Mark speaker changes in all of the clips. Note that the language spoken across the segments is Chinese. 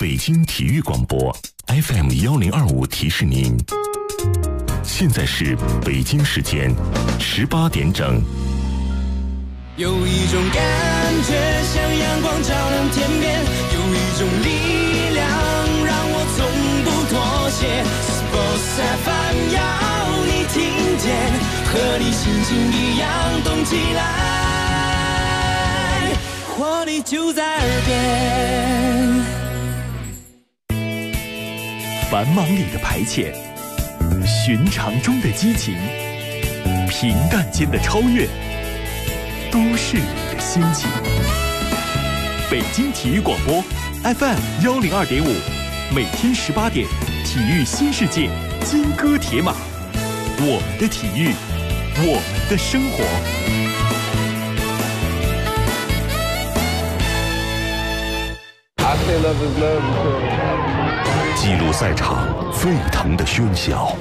Speaker 1: 北京体育广播 FM1025提示您，现在是北京时间18点整。
Speaker 2: 有一种感觉像阳光照亮天边，有一种力量让我从不妥协。Sports FM 要你听见，和你心情一样动起来，活力就在耳边。
Speaker 3: 繁忙里的排遣，寻常中的激情，平淡间的超越，都市里的心情。北京体育广播 FM102.5，每天18点，体育新世界，金戈铁马，我们的体育，我们的生活。
Speaker 1: 记录赛场沸腾的喧嚣，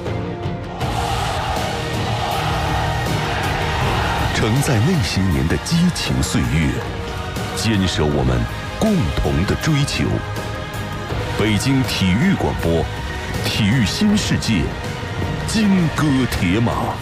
Speaker 1: 承载那些年的激情岁月，坚守我们共同的追求。北京体育广播，体育新世界，金戈铁马。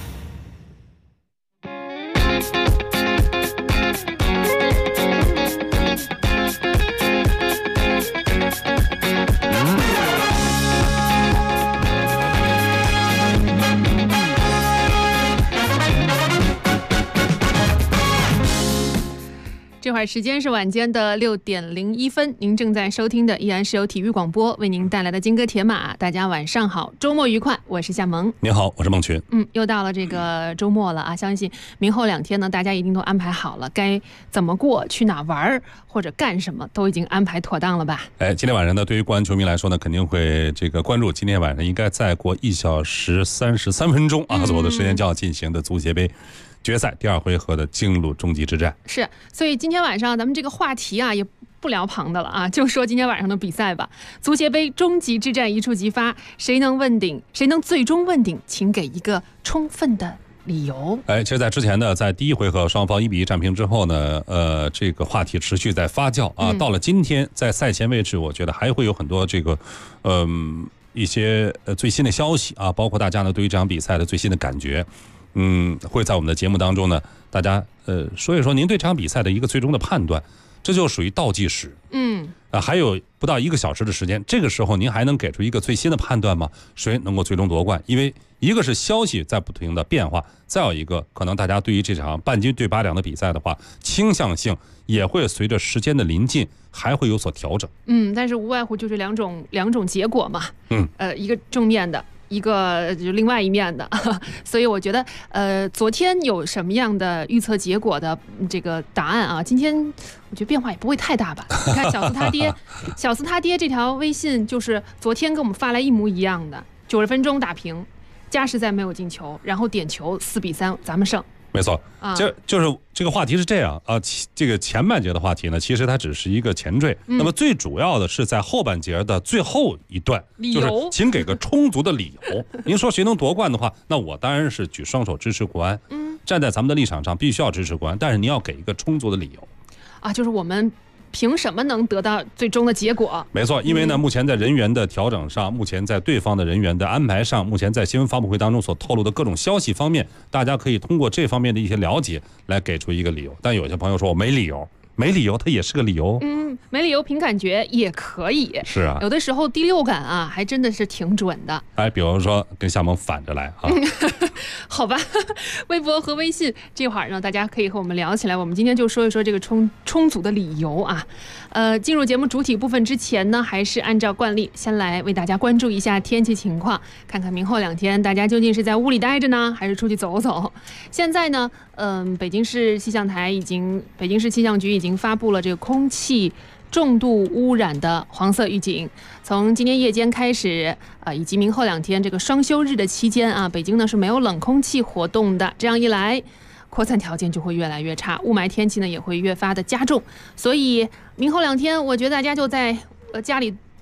Speaker 4: 这会儿时间是晚间的6点01分，您正在收听的依然是由体育广播为您带来的金戈铁马。大家晚上好，周末愉快，我是夏萌。
Speaker 5: 您好，我是孟群。
Speaker 4: 又到了这个周末了啊，相信明后2天呢，大家一定都安排好了，该怎么过，去哪玩或者干什么，都已经安排妥当了吧？
Speaker 5: 今天晚上呢，对于国安球迷来说呢，肯定会关注今天晚上应该再过1小时33分钟左右的时间就要进行的足协杯决赛第2回合的京鲁终极之战。
Speaker 4: 是，所以今天晚上咱们这个话题啊，也不聊旁的了啊，就说今天晚上的比赛吧。足协杯终极之战一触即发，谁能问鼎？谁能最终问鼎？请给一个充分的理由。
Speaker 5: 其实在之前呢，在第1回合双方1比1战平之后呢，这个话题持续在发酵啊。到了今天，在赛前位置，我觉得还会有很多一些最新的消息啊，包括大家呢对于这场比赛的最新的感觉。会在我们的节目当中呢，大家说一说您对这场比赛的一个最终的判断，这就属于倒计时。还有不到1个小时的时间，这个时候您还能给出一个最新的判断吗？谁能够最终夺冠？因为一个是消息在不停的变化，再有一个可能大家对于这场半斤对8两的比赛的话，倾向性也会随着时间的临近还会有所调整。
Speaker 4: 但是无外乎就是两种结果嘛。一个正面的，一个就另外一面的，所以我觉得昨天有什么样的预测结果的这个答案啊，今天我觉得变化也不会太大吧。你看小四他爹这条微信就是昨天跟我们发来一模一样的，90分钟打平，加时赛没有进球，然后点球4比3咱们胜。
Speaker 5: 没错，就是这个话题是这样啊。这个前半节的话题呢，其实它只是一个前缀，那么最主要的是在后半节的最后一段，就是请给个充足的理由。您说谁能夺冠的话，那我当然是举双手支持国安。站在咱们的立场上，必须要支持国安，但是您要给一个充足的理由
Speaker 4: 啊，就是我们凭什么能得到最终的结果？
Speaker 5: 没错，因为呢，目前在人员的调整上，目前在对方的人员的安排上，目前在新闻发布会当中所透露的各种消息方面，大家可以通过这方面的一些了解来给出一个理由。但有些朋友说我没理由，没理由它也是个理由。
Speaker 4: 没理由凭感觉也可以。
Speaker 5: 是啊，
Speaker 4: 有的时候第6感啊，还真的是挺准的。
Speaker 5: 比如说跟夏萌反着来啊。
Speaker 4: 好吧，微博和微信这会儿呢，大家可以和我们聊起来。我们今天就说一说这个充足的理由啊。进入节目主体部分之前呢，还是按照惯例，先来为大家关注一下天气情况，看看明后2天大家究竟是在屋里待着呢，还是出去走走。现在呢，北京市气象局已经发布了这个空气重度污染的黄色预警。从今天夜间开始以及明后2天这个双休日的期间啊，北京呢是没有冷空气活动的。这样一来，扩散条件就会越来越差，雾霾天气呢也会越发的加重。所以明后2天，我觉得大家就在家里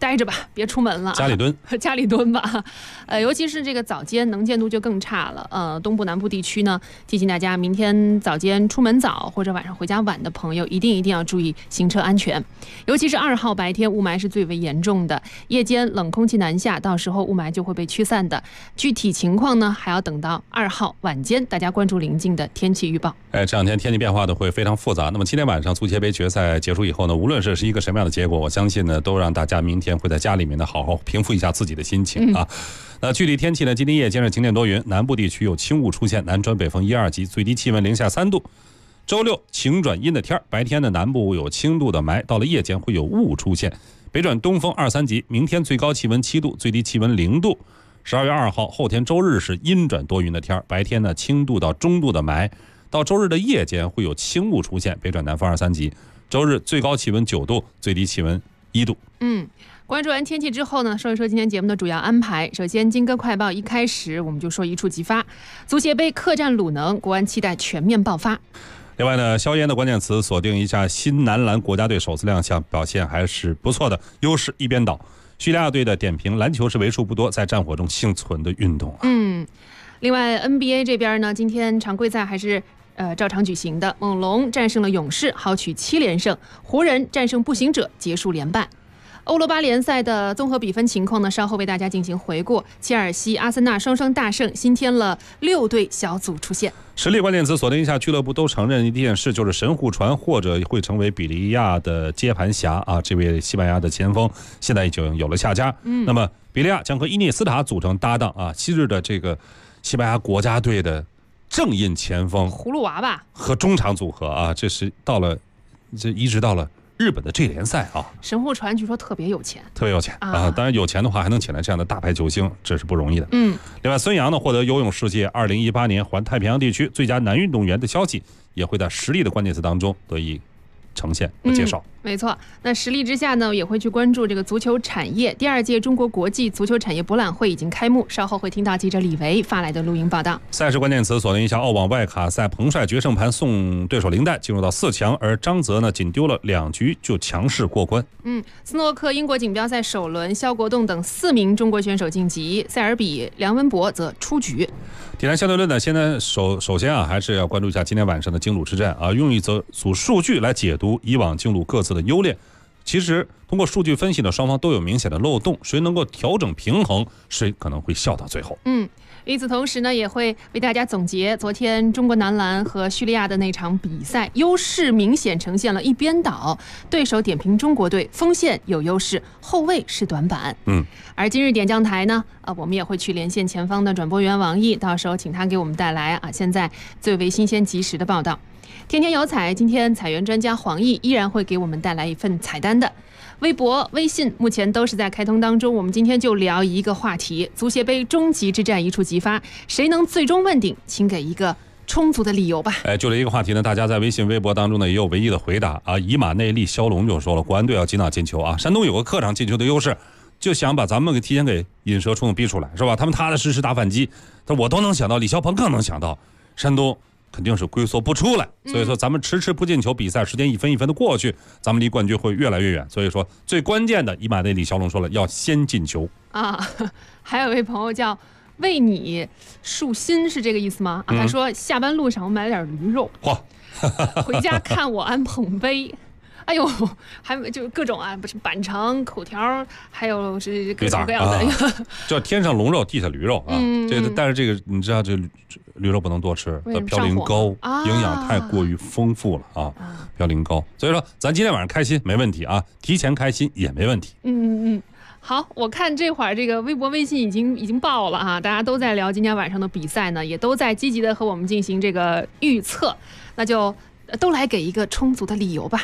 Speaker 4: 待着吧，别出门了，
Speaker 5: 家里蹲，
Speaker 4: 家里蹲吧。尤其是这个早间能见度就更差了。东部南部地区呢，提醒大家，明天早间出门早或者晚上回家晚的朋友，一定要注意行车安全。尤其是2号白天雾霾是最为严重的，夜间冷空气南下，到时候雾霾就会被驱散的。具体情况呢，还要等到2号晚间，大家关注临近的天气预报。
Speaker 5: 这两天天气变化的会非常复杂。那么今天晚上足协杯决赛结束以后呢，无论是一个什么样的结果，我相信呢，都让大家明天会在家里面呢好好平复一下自己的心情啊。那具体天气呢，今天夜间是晴天多云，南部地区有轻雾出现，南转北风1、2级，最低气温零下3度。周六晴转阴的天，白天的南部有轻度的霾，到了夜间会有雾出现，北转东风2、3级。明天最高气温7度，最低气温0度。12月2号后天周日是阴转多云的天，白天呢轻度到中度的霾，到周日的夜间会有轻雾出现，北转南风2、3级。周日最高气温9度，最低气温1度。
Speaker 4: 关注完天气之后呢，说一说今天节目的主要安排。首先，金歌快报一开始我们就说一触即发，足协杯客战鲁能，国安期待全面爆发。
Speaker 5: 另外呢，硝烟的关键词锁定一下新男篮国家队首次亮相，表现还是不错的，优势一边倒。叙利亚队的点评，篮球是为数不多在战火中幸存的运动啊。
Speaker 4: 另外 NBA 这边呢，今天常规赛还是照常举行的，猛龙战胜了勇士，豪取7连胜；湖人战胜步行者，结束连败。欧罗巴联赛的综合比分情况呢，稍后为大家进行回顾。切尔西、阿森纳双双大胜，新添了6队小组出现。
Speaker 5: 实力关键词锁定一下，俱乐部都承认一件事，就是神户传或者会成为比利亚的接盘侠啊。这位西班牙的前锋现在已经有了下家。那么比利亚将和伊涅斯塔组成搭档啊。昔日的这个西班牙国家队的正印前锋
Speaker 4: 葫芦娃吧
Speaker 5: 和中场组合啊，这一直到了日本的J联赛啊。
Speaker 4: 神户传据说特别有钱，
Speaker 5: 特别有钱啊！当然有钱的话还能请来这样的大牌球星，这是不容易的。另外孙杨呢获得游泳世界2018年环太平洋地区最佳男运动员的消息，也会在实力的关键词当中得以呈现和介绍。
Speaker 4: 没错，那实力之下呢，也会去关注这个足球产业。第2届中国国际足球产业博览会已经开幕，稍后会听到记者李维发来的录音报道。
Speaker 5: 赛事关键词锁定一下澳网外卡赛，彭帅决胜盘送对手零蛋进入到4强，而张泽呢仅丢了2局就强势过关。
Speaker 4: 斯诺克英国锦标赛首轮，肖国栋等4名中国选手晋级，塞尔比梁文博则出局。
Speaker 5: 体坛相对论呢，现在首先啊，还是要关注一下今天晚上的京鲁之战啊，用一组数据来解读以往京鲁各自的优劣。其实通过数据分析呢，双方都有明显的漏洞，谁能够调整平衡，谁可能会笑到最后。
Speaker 4: 与此同时呢，也会为大家总结昨天中国男篮和叙利亚的那场比赛，优势明显呈现了一边倒，对手点评中国队锋线有优势，后卫是短板。而今日点将台呢，我们也会去连线前方的转播员王毅，到时候请他给我们带来现在最为新鲜及时的报道。天天有彩，今天彩源专家黄奕依然会给我们带来一份彩单的。微博、微信目前都是在开通当中，我们今天就聊一个话题：足协杯终极之战一触即发，谁能最终问鼎？请给一个充足的理由吧。
Speaker 5: 就这一个话题呢，大家在微信、微博当中呢也有唯一的回答啊。以马内利骁龙就说了，国安队要尽早进球啊。山东有个客场进球的优势，就想把咱们提前给引蛇出洞逼出来，是吧？他们踏踏实实打反击，但我都能想到，李霄鹏更能想到，山东肯定是龟缩不出来，所以说咱们迟迟不进球，比赛时间一分一分的过去，咱们离冠军会越来越远。所以说最关键的，以马内利骁龙说了，要先进球
Speaker 4: 啊。还有一位朋友叫为你树心，是这个意思吗？他说下班路上我买了点驴肉，回家看我安捧杯。哎呦，还就各种不是板肠、口条，还有是各种各样的，
Speaker 5: 叫天上龙肉，地下驴肉啊。但是这个你知道，这驴肉不能多吃，嘌呤高，营养太过于丰富了啊，嘌呤高。所以说，咱今天晚上开心没问题啊，提前开心也没问题。
Speaker 4: 好，我看这会儿这个微博、微信已经爆了大家都在聊今天晚上的比赛呢，也都在积极的和我们进行这个预测，那就都来给一个充足的理由吧。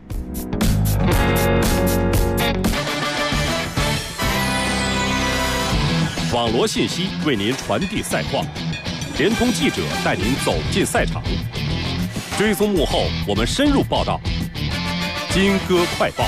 Speaker 1: 网罗信息为您传递赛况，联通记者带您走进赛场，追踪幕后我们深入报道。金歌快报。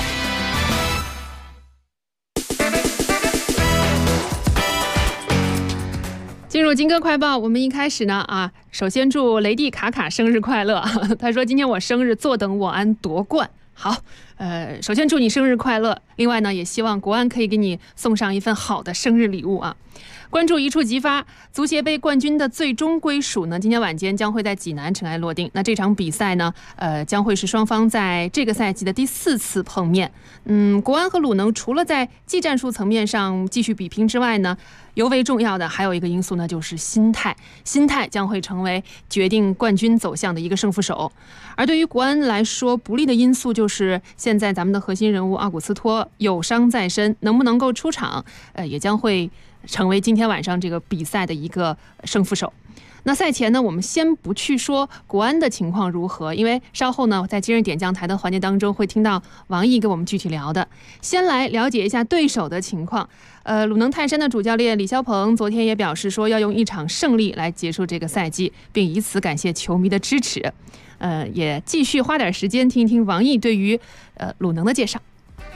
Speaker 4: 进入金歌快报，我们一开始呢首先祝雷蒂卡卡生日快乐。他说今天我生日，坐等我安夺冠。 好，首先祝你生日快乐，另外呢，也希望国安可以给你送上一份好的生日礼物啊。关注一触即发，足协杯冠军的最终归属呢，今天晚间将会在济南尘埃落定。那这场比赛呢，将会是双方在这个赛季的第4次碰面。国安和鲁能除了在技战术层面上继续比拼之外呢，尤为重要的还有一个因素呢，就是心态。心态将会成为决定冠军走向的一个胜负手。而对于国安来说，不利的因素就是现在咱们的核心人物奥古斯托有伤在身，能不能够出场，也将会成为今天晚上这个比赛的一个胜负手。那赛前呢，我们先不去说国安的情况如何，因为稍后呢，在今日点将台的环节当中会听到王毅给我们具体聊的。先来了解一下对手的情况。鲁能泰山的主教练李霄鹏昨天也表示说，要用一场胜利来结束这个赛季，并以此感谢球迷的支持。也继续花点时间听一听王毅对于鲁能的介绍。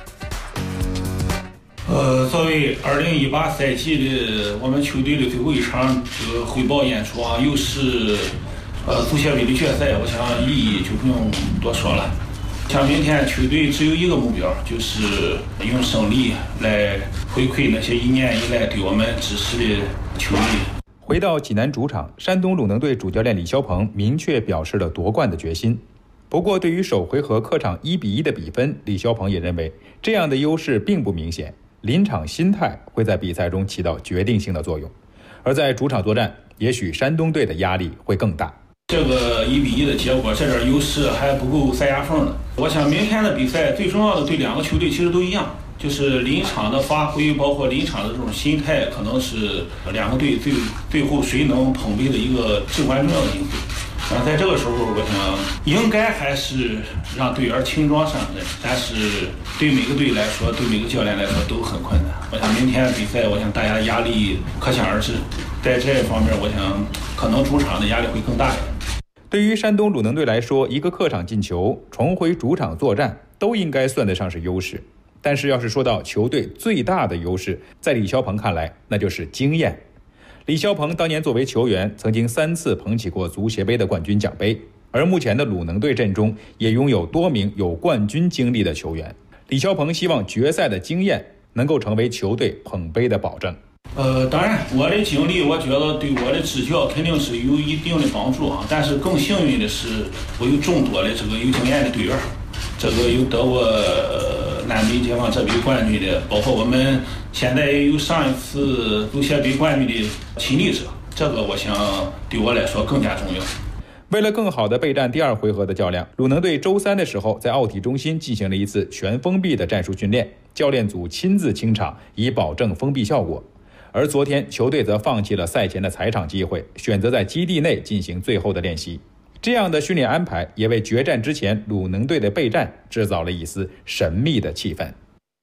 Speaker 6: 作为2018赛季的我们球队的最后一场这个汇报演出啊，又是足协杯的决赛，我想意义就不用多说了。像明天球队只有一个目标，就是用胜利来回馈那些1年以来对我们支持的球迷。
Speaker 7: 回到济南主场，山东鲁能队主教练李霄鹏明确表示了夺冠的决心。不过，对于首回合客场1-1的比分，李霄鹏也认为这样的优势并不明显。临场心态会在比赛中起到决定性的作用，而在主场作战，也许山东队的压力会更大。
Speaker 6: 这个1-1的结果，这点优势还不够塞牙缝的。我想明天的比赛最重要的对两个球队其实都一样，就是临场的发挥，包括临场的这种心态，可能是两个队最后谁能捧杯的一个至关重要的因素。在这个时候，我想应该还是让队员轻装上阵，但是对每个队来说，对每个教练来说都很困难。我想明天比赛，我想大家压力可想而知，在这方面，我想可能主场的压力会更大一点。
Speaker 7: 对于山东鲁能队来说，一个客场进球，重回主场作战，都应该算得上是优势。但是要是说到球队最大的优势，在李霄鹏看来，那就是经验。李霄鹏当年作为球员，曾经3次捧起过足协杯的冠军奖杯，而目前的鲁能队阵中也拥有多名有冠军经历的球员。李霄鹏希望决赛的经验能够成为球队捧杯的保证。
Speaker 6: 当然，我的经历，我觉得对我的执教肯定是有一定的帮助啊。但是更幸运的是，我有众多的这个有经验的队员，这个有得过南北解放这杯冠军的，包括我们现在也有上一次足协杯冠军的亲历者，这个我想对我来说更加重要。
Speaker 7: 为了更好地备战第2回合的较量，鲁能队周3的时候在奥体中心进行了一次全封闭的战术训练，教练组亲自清场，以保证封闭效果。而昨天球队则放弃了赛前的踩场机会，选择在基地内进行最后的练习。这样的训练安排也为决战之前鲁能队的备战制造了一丝神秘的气氛。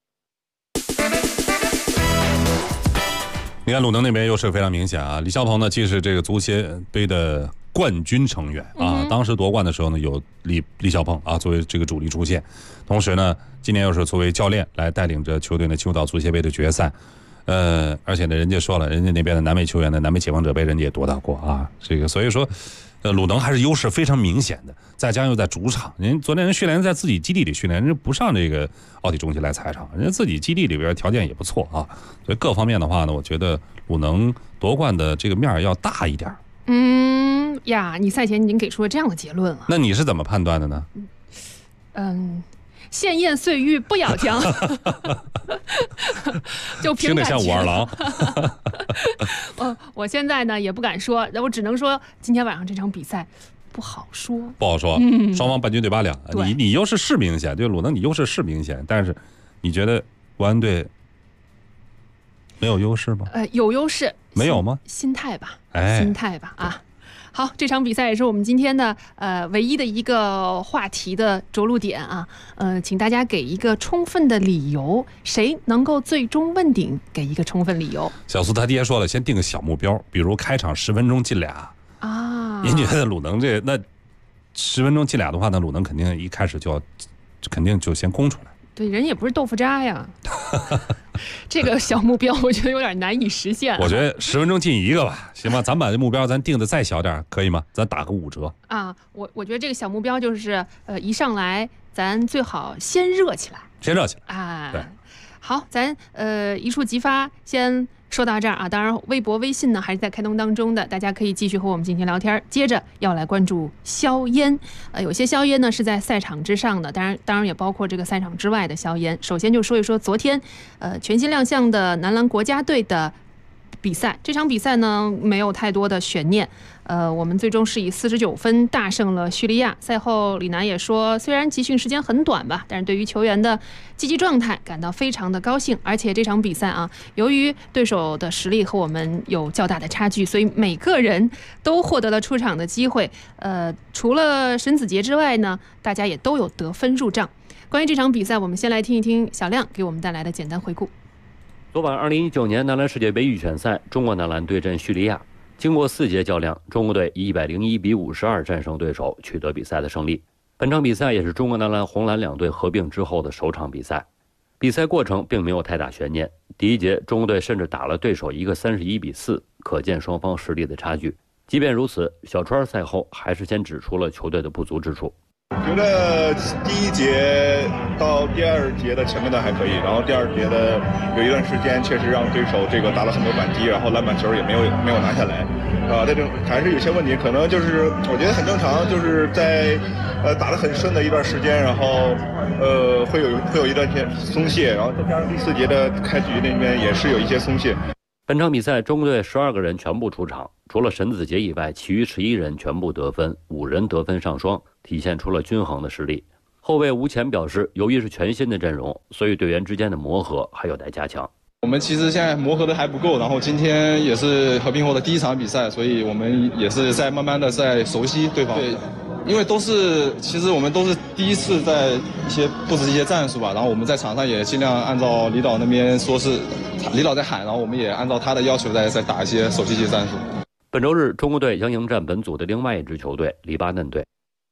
Speaker 5: 你看鲁能那边优势非常明显啊，李霄鹏呢既是这个足协杯的冠军成员啊，当时夺冠的时候呢有李霄鹏啊作为这个主力出现，同时呢今年又是作为教练来带领着球队呢进入到足协杯的决赛。而且呢，人家说了，人家那边的南美球员的南美解放者杯，人家也夺到过啊。这个所以说，鲁能还是优势非常明显的。再加上又在主场，人昨天人训练在自己基地里训练，人家不上这个奥体中心来踩场，人家自己基地里边条件也不错啊。所以各方面的话呢，我觉得鲁能夺冠的这个面要大一点。
Speaker 4: 你赛前已经给出了这样的结论了。
Speaker 5: 那你是怎么判断的呢？
Speaker 4: 闲言碎语不要讲，就凭感觉。听
Speaker 5: 着像武二郎。
Speaker 4: 我现在呢也不敢说，我只能说今天晚上这场比赛不好说。
Speaker 5: 不好说，双方半斤对八两。你优势是明显，对鲁能你优势是明显，但是你觉得国安队没有优势吗？
Speaker 4: 有优势。
Speaker 5: 没有吗？
Speaker 4: 心态吧，心态吧啊。好，这场比赛也是我们今天的唯一的一个话题的着陆点啊。请大家给一个充分的理由，谁能够最终问鼎，给一个充分理由。
Speaker 5: 小苏他爹说了，先定个小目标，比如开场10分钟进俩啊。您觉得鲁能那10分钟进俩的话，那鲁能肯定一开始肯定就先攻出来。
Speaker 4: 对，人也不是豆腐渣呀。 这个小目标我觉得有点难以实现。
Speaker 5: 我觉得10分钟进1个吧，行吧？咱把这目标咱定的再小点，可以吗？咱打个5折
Speaker 4: 啊。我觉得这个小目标就是一上来咱最好先热起来，啊。对，好，咱一触即发，先说到这儿啊。当然，微博、微信呢还是在开通当中的，大家可以继续和我们进行聊天。接着要来关注硝烟，有些硝烟呢是在赛场之上的，当然也包括这个赛场之外的硝烟。首先就说一说昨天，全新亮相的男篮国家队的比赛。这场比赛呢没有太多的悬念，我们最终是以49分大胜了叙利亚。赛后李楠也说，虽然集训时间很短吧，但是对于球员的积极状态感到非常的高兴。而且这场比赛啊，由于对手的实力和我们有较大的差距，所以每个人都获得了出场的机会。除了沈子杰之外呢，大家也都有得分入账。关于这场比赛，我们先来听一听小亮给我们带来的简单回顾。
Speaker 8: 昨晚2019年男篮世界杯预选赛，中国男篮对阵叙利亚。经过4节较量，中国队以101比52战胜对手，取得比赛的胜利。本场比赛也是中国男篮、红蓝两队合并之后的首场比赛。比赛过程并没有太大悬念，第一节中国队甚至打了对手一个31比4，可见双方实力的差距。即便如此，小川赛后还是先指出了球队的不足之处。
Speaker 9: 觉得第1节到第2节的前半段还可以，然后第2节的有一段时间确实让对手这个打了很多反击，然后篮板球也没有拿下来，但是还是有些问题，可能就是我觉得很正常，就是在打得很顺的一段时间，然后会有一段时间松懈，然后再加上第4节的开局那边也是有一些松懈。
Speaker 8: 本场比赛中国队12个人全部出场，除了沈子杰以外，其余11人全部得分，5人得分上双，体现出了均衡的实力。后卫吴前表示，由于是全新的阵容，所以队员之间的磨合还有待加强。
Speaker 10: 我们其实现在磨合的还不够，然后今天也是合并后的第1场比赛，所以我们也是在慢慢的在熟悉对方。对，因为其实我们都是第一次在布置一些战术吧，然后我们在场上也尽量按照李导那边说是李导在喊，然后我们也按照他的要求在打一些手机级战术。
Speaker 8: 本周日，中国队将迎战本组的另外一支球队黎巴嫩队。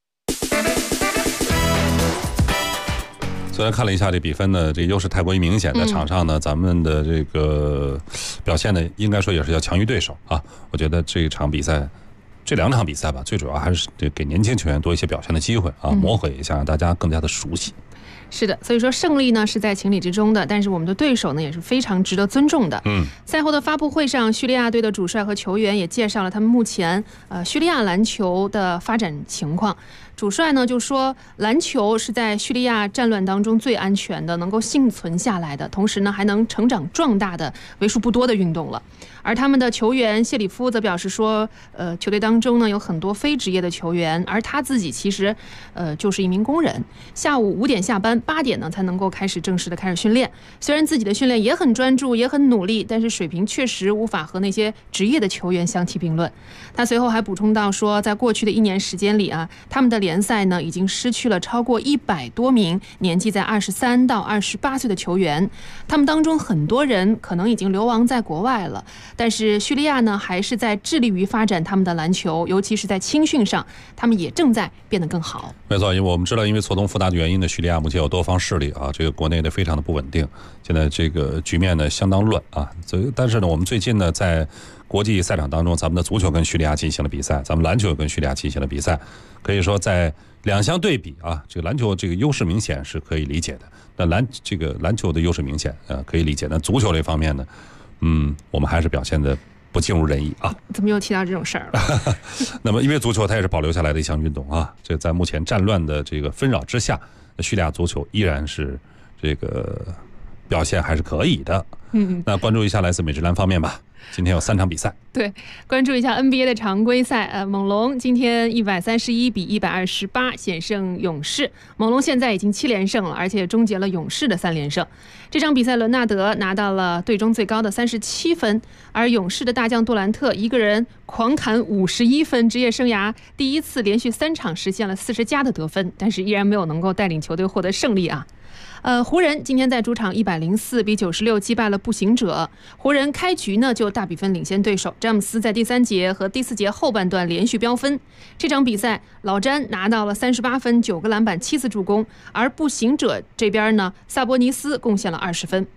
Speaker 5: 虽然看了一下这比分呢，这优势太过于明显，在场上呢，咱们的这个表现呢，应该说也是要强于对手啊。我觉得这场比赛，这2场比赛吧，最主要还是给年轻球员多一些表现的机会啊，磨合一下，让大家更加的熟悉。
Speaker 4: 是的，所以说胜利呢是在情理之中的，但是我们的对手呢也是非常值得尊重的。赛后的发布会上，叙利亚队的主帅和球员也介绍了他们目前叙利亚篮球的发展情况。主帅呢就说，篮球是在叙利亚战乱当中最安全的，能够幸存下来的，同时呢还能成长壮大的为数不多的运动了。而他们的球员谢里夫则表示说，球队当中呢有很多非职业的球员，而他自己其实就是一名工人，下午5点下班，8点呢才能够开始正式的开始训练。虽然自己的训练也很专注，也很努力，但是水平确实无法和那些职业的球员相提并论。他随后还补充到说，在过去的1年时间里啊，他们的联赛呢已经失去了超过100多名年纪在23到28岁的球员，他们当中很多人可能已经流亡在国外了，但是叙利亚呢还是在致力于发展他们的篮球，尤其是在青训上，他们也正在变得更好。
Speaker 5: 没错，因为我们知道，因为错综复杂的原因呢，叙利亚目前有多方势力啊，这个国内的非常的不稳定，现在这个局面呢相当乱啊。但是呢，我们最近呢在国际赛场当中，咱们的足球跟叙利亚进行了比赛，咱们篮球跟叙利亚进行了比赛，可以说在2项对比啊，这个篮球这个优势明显是可以理解的。那篮球的优势明显可以理解。那足球这方面呢，我们还是表现的不尽如人意啊。
Speaker 4: 怎么又提到这种事儿了？
Speaker 5: 那么因为足球它也是保留下来的一项运动啊，这在目前战乱的这个纷扰之下，叙利亚足球依然是这个表现还是可以的。那关注一下来自美职篮方面吧。今天有3场比赛，
Speaker 4: 对，关注一下 NBA 的常规赛。猛龙今天131比128险胜勇士，猛龙现在已经7连胜了，而且终结了勇士的3连胜。这场比赛，伦纳德拿到了队中最高的37分，而勇士的大将杜兰特一个人狂砍51分，职业生涯第1次连续3场实现了40加的得分，但是依然没有能够带领球队获得胜利啊。湖人今天在主场104比96击败了步行者。湖人开局呢就大比分领先对手，詹姆斯在第3节和第4节后半段连续飙分。这场比赛，老詹拿到了38分、9个篮板、7次助攻，而步行者这边呢，萨博尼斯贡献了20分。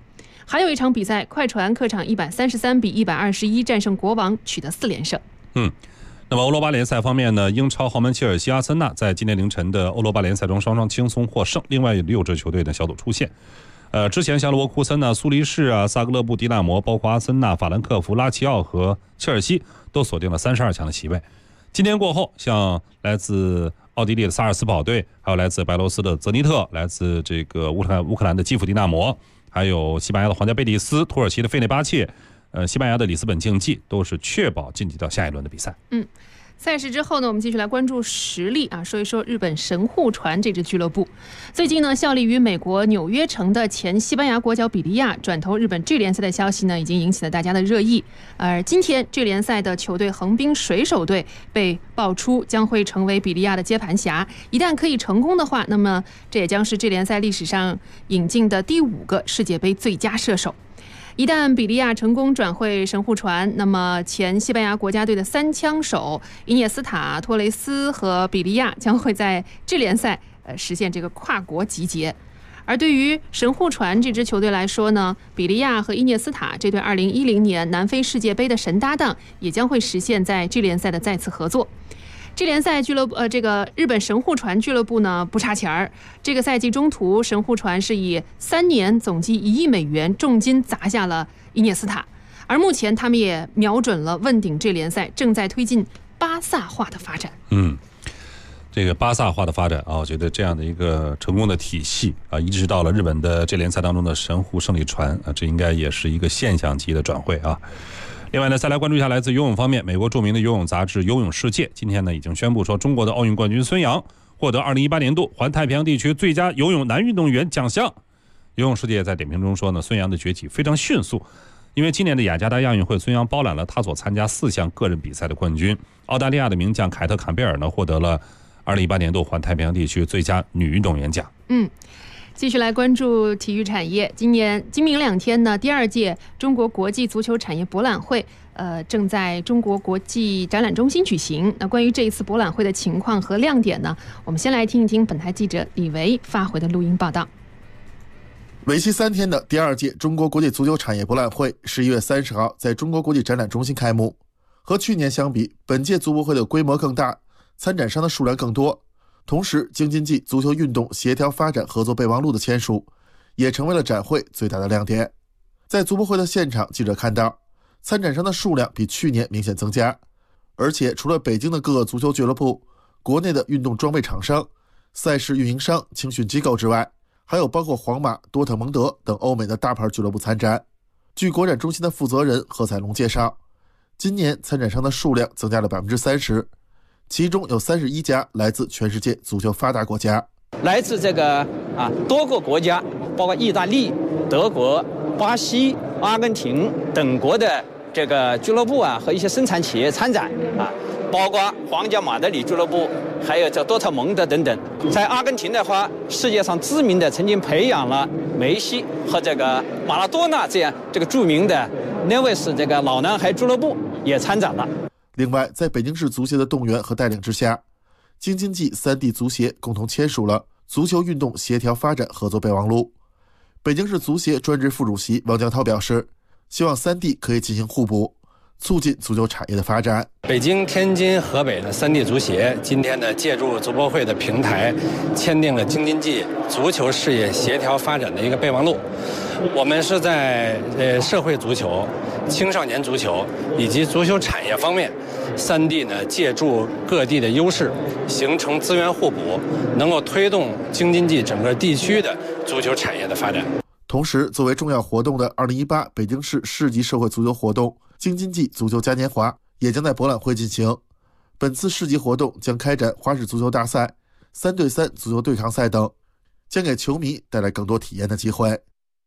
Speaker 4: 还有一场比赛，快船客场133比121战胜国王，取得4连胜。
Speaker 5: 那么欧罗巴联赛方面呢，英超豪门切尔西、阿森纳在今天凌晨的欧罗巴联赛中双双轻松获胜，另外有6支球队的小组出线。之前像罗库森呢、苏黎世啊、萨格勒布、迪纳摩，包括阿森纳、法兰克福、拉齐奥和切尔西都锁定了32强的席位。今天过后，像来自奥地利的萨尔斯堡队，还有来自白罗斯的泽尼特，来自这个乌克兰的基辅迪纳摩，还有西班牙的皇家贝蒂斯、土耳其的费内巴切。西班牙的里斯本竞技都是确保晋级到下一轮的比赛。
Speaker 4: 赛事之后呢，我们继续来关注实力啊，说一说日本神户船这支俱乐部。最近呢，效力于美国纽约城的前西班牙国脚比利亚转投日本 G 联赛的消息呢，已经引起了大家的热议。而今天 G 联赛的球队横滨水手队被爆出将会成为比利亚的接盘侠，一旦可以成功的话，那么这也将是 G 联赛历史上引进的第5个世界杯最佳射手。一旦比利亚成功转会神户船，那么前西班牙国家队的3枪手伊涅斯塔、托雷斯和比利亚将会在G联赛实现这个跨国集结。而对于神户船这支球队来说呢，比利亚和伊涅斯塔这对2010年南非世界杯的神搭档也将会实现在G联赛的再次合作。G联赛俱乐部这个日本神户船俱乐部呢不差钱儿。这个赛季中途，神户船是以3年总计1亿美元重金砸下了伊涅斯塔，而目前他们也瞄准了问鼎G联赛，正在推进巴萨化的发展。
Speaker 5: 这个巴萨化的发展啊，我觉得这样的一个成功的体系啊，移植到了日本的G联赛当中的神户胜利船啊，这应该也是一个现象级的转会啊。另外呢，再来关注一下来自游泳方面，美国著名的游泳杂志《游泳世界》今天呢已经宣布说，中国的奥运冠军孙杨获得2018年度环太平洋地区最佳游泳男运动员奖项。游泳世界在点评中说呢，孙杨的崛起非常迅速，因为今年的雅加达亚运会，孙杨包揽了他所参加4项个人比赛的冠军。澳大利亚的名将凯特·坎贝尔呢获得了2018年度环太平洋地区最佳女运动员奖。
Speaker 4: 继续来关注体育产业。今明2天呢，第2届中国国际足球产业博览会正在中国国际展览中心举行。那关于这一次博览会的情况和亮点呢，我们先来听一听本台记者李维发回的录音报道。
Speaker 11: 为期3天的第2届中国国际足球产业博览会11月30号在中国国际展览中心开幕。和去年相比，本届足博会的规模更大，参展商的数量更多。同时，京津冀足球运动协调发展合作备忘录的签署，也成为了展会最大的亮点。在足博会的现场，记者看到，参展商的数量比去年明显增加，而且除了北京的各个足球俱乐部、国内的运动装备厂商、赛事运营商、青训机构之外，还有包括皇马、多特蒙德等欧美的大牌俱乐部参展。据国展中心的负责人何彩龙介绍，今年参展商的数量增加了30%。其中有31家来自全世界足球发达国家，
Speaker 12: 来自这个多个国家，包括意大利、德国、巴西、阿根廷等国的这个俱乐部和一些生产企业参展包括皇家马德里俱乐部，还有这多特蒙德等等。在阿根廷的话，世界上知名的曾经培养了梅西和这个马拉多纳这样这个著名的那位是这个老男孩俱乐部也参展了。
Speaker 11: 另外，在北京市足协的动员和带领之下，京津冀3地足协共同签署了足球运动协调发展合作备忘录。北京市足协专职副主席王江涛表示，希望3地可以进行互补，促进足球产业的发展。
Speaker 13: 北京、天津、河北的3地足协今天呢，借助足博会的平台，签订了京津冀足球事业协调发展的一个备忘录。我们是在社会足球、青少年足球以及足球产业方面，3地呢借助各地的优势，形成资源互补，能够推动京津冀整个地区的足球产业的发展。
Speaker 11: 同时，作为重要活动的2018北京市市级社会足球活动京津冀足球嘉年华也将在博览会进行。本次市级活动将开展花式足球大赛、3对3足球对抗赛等，将给球迷带来更多体验的机会。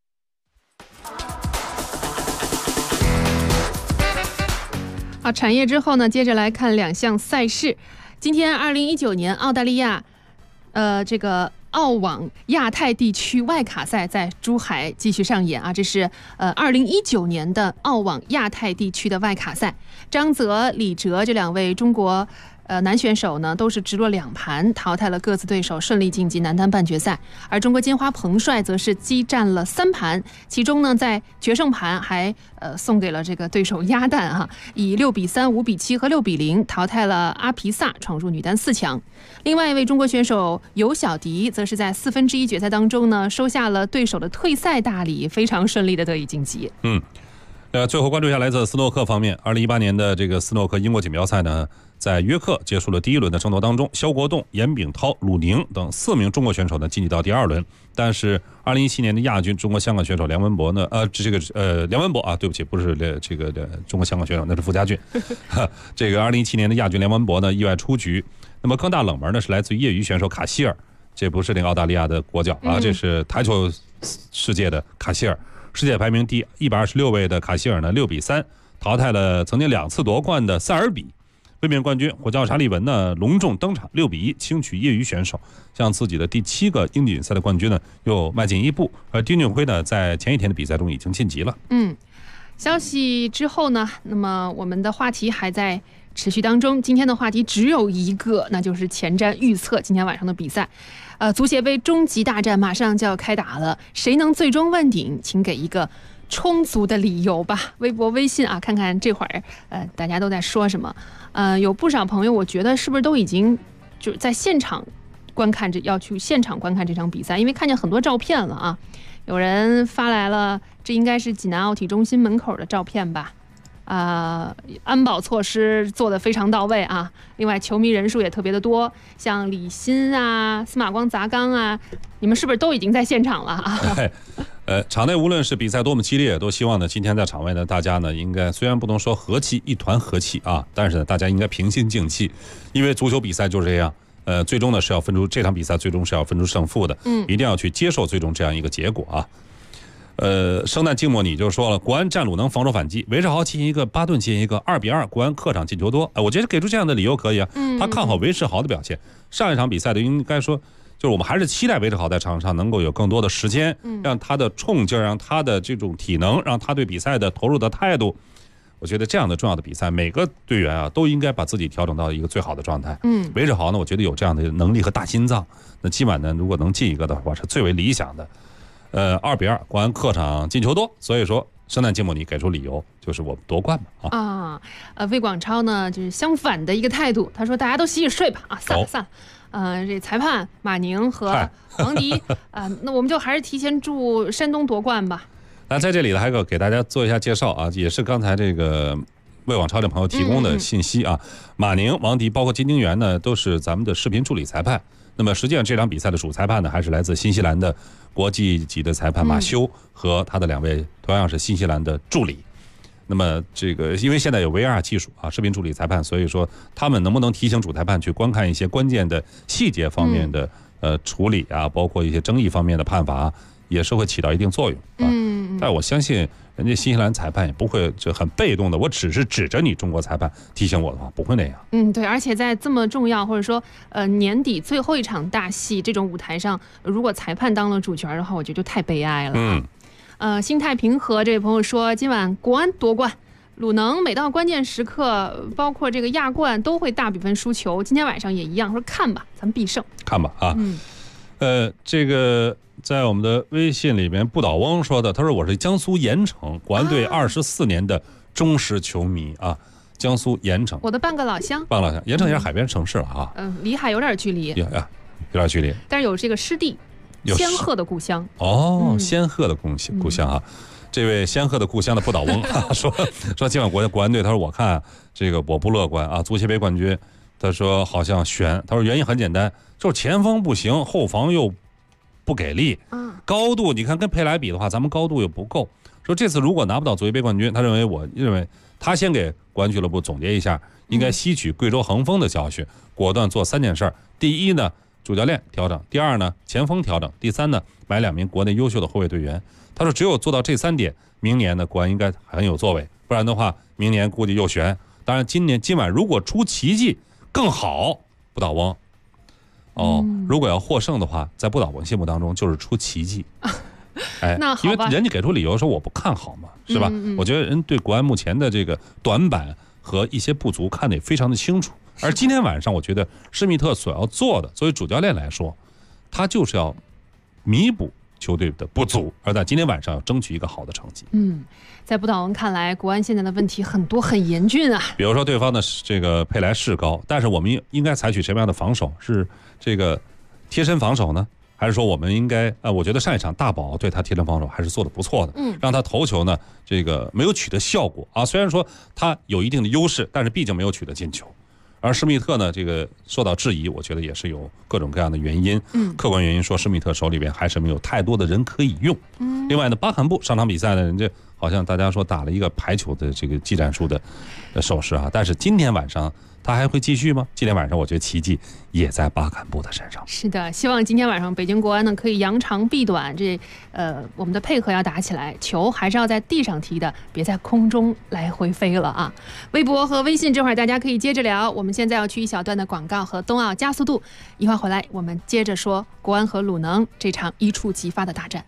Speaker 4: 好，产业之后呢，接着来看2项赛事。今天2019年澳大利亚这个澳网亚太地区外卡赛在珠海继续上演这是2019年的澳网亚太地区的外卡赛。张泽、李哲这2位中国男选手呢都是直落2盘淘汰了各自对手，顺利晋级男单半决赛。而中国金花彭帅则是激战了3盘，其中呢在决胜盘还送给了这个对手鸭蛋啊，以6比3、5比7和6比0淘汰了阿皮萨，闯入女单4强。另外一位中国选手尤小迪则是在1/4决赛当中呢收下了对手的退赛大礼，非常顺利的得以晋级。
Speaker 5: 最后关注一下来自斯诺克方面，2018年的这个斯诺克英国锦标赛呢，在约克结束了第1轮的争夺当中，肖国栋、严炳涛、鲁宁等4名中国选手呢晋级到第2轮。但是2017年的亚军中国香港选手梁文博呢，梁文博啊，对不起，不是这个中国香港选手，那是傅家俊。这个2017年的亚军梁文博呢意外出局。那么更大冷门呢是来自于业余选手卡希尔，这不是那个澳大利亚的国脚啊，这是台球世界的卡希尔。世界排名第126位的卡希尔呢，6比3淘汰了曾经2次夺冠的塞尔比。卫冕冠军火教查利文呢隆重登场，6比1轻取业余选手，向自己的第7个英锦赛的冠军呢又迈进一步。而丁俊晖呢在前一天的比赛中已经晋级了。
Speaker 4: 消息之后呢，那么我们的话题还在持续当中。今天的话题只有一个，那就是前瞻预测今天晚上的比赛。足协杯终极大战马上就要开打了，谁能最终问鼎？请给一个充足的理由吧。微博、微信啊，看看这会儿大家都在说什么。有不少朋友，我觉得是不是都已经就是在现场观看要去现场观看这场比赛，因为看见很多照片了啊。有人发来了，这应该是济南奥体中心门口的照片吧。安保措施做得非常到位啊。另外球迷人数也特别的多，像李鑫啊、司马光砸缸啊，你们是不是都已经在现场了啊？
Speaker 5: 场内无论是比赛多么激烈，都希望呢今天在场外呢大家呢应该虽然不能说和气一团和气啊，但是呢大家应该平心静气，因为足球比赛就是这样。最终呢是要分出这场比赛，最终是要分出胜负的。一定要去接受最终这样一个结果啊。生旦净末你就说了，国安战鲁能防守反击，韦世豪进一个，巴顿进一个，2比2，国安客场进球多。我觉得给出这样的理由可以啊。他看好韦世豪的表现。上一场比赛的应该说，就是我们还是期待韦世豪在场上能够有更多的时间，让他的冲劲，让他的这种体能，让他对比赛的投入的态度。我觉得这样的重要的比赛，每个队员啊都应该把自己调整到一个最好的状态。韦世豪呢，我觉得有这样的能力和大心脏，那今晚呢，如果能进一个的话，是最为理想的。2比2，国安客场进球多，所以说圣诞节目你给出理由就是我们夺冠嘛
Speaker 4: 魏广超呢就是相反的一个态度，他说大家都洗洗睡吧啊，散了。这裁判马宁和王迪那我们就还是提前祝山东夺冠吧。
Speaker 5: 那在这里呢，还给大家做一下介绍啊，也是刚才这个魏广超的朋友提供的信息啊。马宁、王迪包括金丁元呢，都是咱们的视频助理裁判。那么实际上这场比赛的主裁判呢，还是来自新西兰的国际级的裁判马修和他的2位同样是新西兰的助理。那么这个因为现在有 VR 技术啊，视频助理裁判，所以说他们能不能提醒主裁判去观看一些关键的细节方面的处理啊，包括一些争议方面的判罚，也是会起到一定作用啊。但我相信人家新西兰裁判也不会就很被动的，我只是指着你中国裁判提醒我的话，不会那样。
Speaker 4: 对，而且在这么重要或者说年底最后一场大戏这种舞台上，如果裁判当了主角的话，我觉得就太悲哀了。心态平和这位朋友说，今晚国安夺冠，鲁能每到关键时刻，包括这个亚冠都会大比分输球，今天晚上也一样，说看吧，咱们必胜，
Speaker 5: 看吧啊。这个在我们的微信里面，不倒翁说的，他说我是江苏盐城国安队24年的忠实球迷啊。江苏盐城，
Speaker 4: 我的半个老乡。
Speaker 5: 半个老乡，盐城也是海边城市了啊。
Speaker 4: 离海有点距离，
Speaker 5: 有点距离，
Speaker 4: 但是有这个湿地，仙鹤的故乡。
Speaker 5: 仙鹤的故乡啊。这位仙鹤的故乡的不倒翁说今晚国安队，他说我看这个我不乐观啊，足协杯冠军，他说好像悬，他说原因很简单，就是前锋不行，后防又不给力，高度你看跟佩莱比的话，咱们高度又不够。说这次如果拿不到足协杯冠军，我认为他先给国安俱乐部总结一下，应该吸取贵州恒丰的教训，果断做3件事。第一呢，主教练调整；第二呢，前锋调整；第三呢，买2名国内优秀的后卫队员。他说只有做到这3点，明年呢国安应该很有作为，不然的话明年估计又悬。当然今晚如果出奇迹更好，不倒翁如果要获胜的话，在不倒翁心目当中就是出奇迹。
Speaker 4: 那好吧，
Speaker 5: 因为人家给出理由说我不看好嘛，是吧？我觉得人对国安目前的这个短板和一些不足看得也非常的清楚， 而今天晚上，我觉得施密特所要做的，作为主教练来说，他就是要弥补球队的不足，而在今天晚上要争取一个好的成绩。
Speaker 4: 在布导文看来，国安现在的问题很多，很严峻啊。
Speaker 5: 比如说对方的这个佩莱是高，但是我们应该采取什么样的防守？是这个贴身防守呢，还是说我们应该我觉得上一场大宝对他贴身防守还是做得不错的，让他头球呢这个没有取得效果啊。虽然说他有一定的优势，但是毕竟没有取得进球。而施密特呢，这个受到质疑，我觉得也是有各种各样的原因。客观原因说施密特手里边还是没有太多的人可以用。另外呢，巴坎布上场比赛呢，人家好像大家说打了一个排球的这个技战术的手势啊，但是今天晚上他还会继续吗？今天晚上我觉得奇迹也在巴坎布的身上。
Speaker 4: 是的，希望今天晚上北京国安呢可以扬长避短，我们的配合要打起来，球还是要在地上踢的，别在空中来回飞了啊！微博和微信这会儿大家可以接着聊，我们现在要去一小段的广告和冬奥加速度，一会儿回来我们接着说国安和鲁能这场一触即发的大战。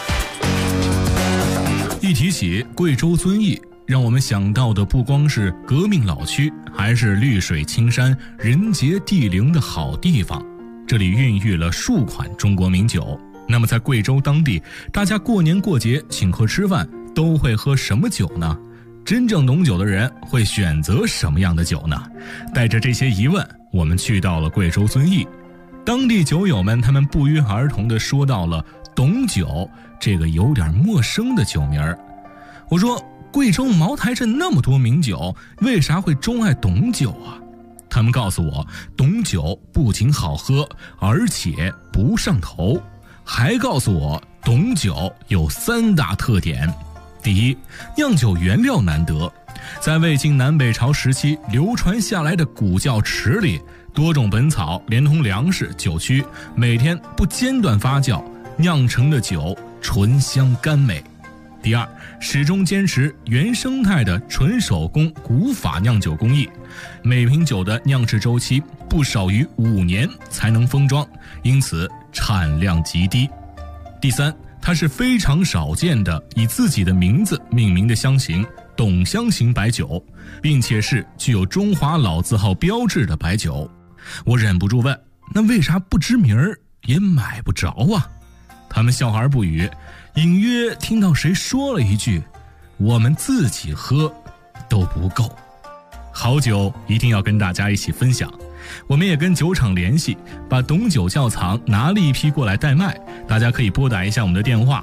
Speaker 14: 一提起贵州遵义，让我们想到的不光是革命老区，还是绿水青山、人杰地灵的好地方。这里孕育了数款中国名酒。那么在贵州当地，大家过年过节请客吃饭都会喝什么酒呢？真正懂酒的人会选择什么样的酒呢？带着这些疑问，我们去到了贵州遵义。当地酒友们他们不约而同地说到了董酒这个有点陌生的酒名儿。我说，贵州茅台镇那么多名酒，为啥会钟爱董酒啊？他们告诉我，董酒不仅好喝，而且不上头，还告诉我董酒有3大特点。第一，酿酒原料难得，在魏晋南北朝时期流传下来的古窖池里，多种本草连同粮食、酒曲，每天不间断发酵，酿成的酒醇香甘美。第二，始终坚持原生态的纯手工古法酿酒工艺，每瓶酒的酿制周期不少于5年才能封装，因此产量极低。第三，它是非常少见的以自己的名字命名的香型董香型白酒，并且是具有中华老字号标志的白酒。我忍不住问，那为啥不知名儿也买不着啊？他们笑而不语，隐约听到谁说了一句，我们自己喝都不够。好酒一定要跟大家一起分享，我们也跟酒厂联系，把董酒窖藏拿了一批过来代卖，大家可以拨打一下我们的电话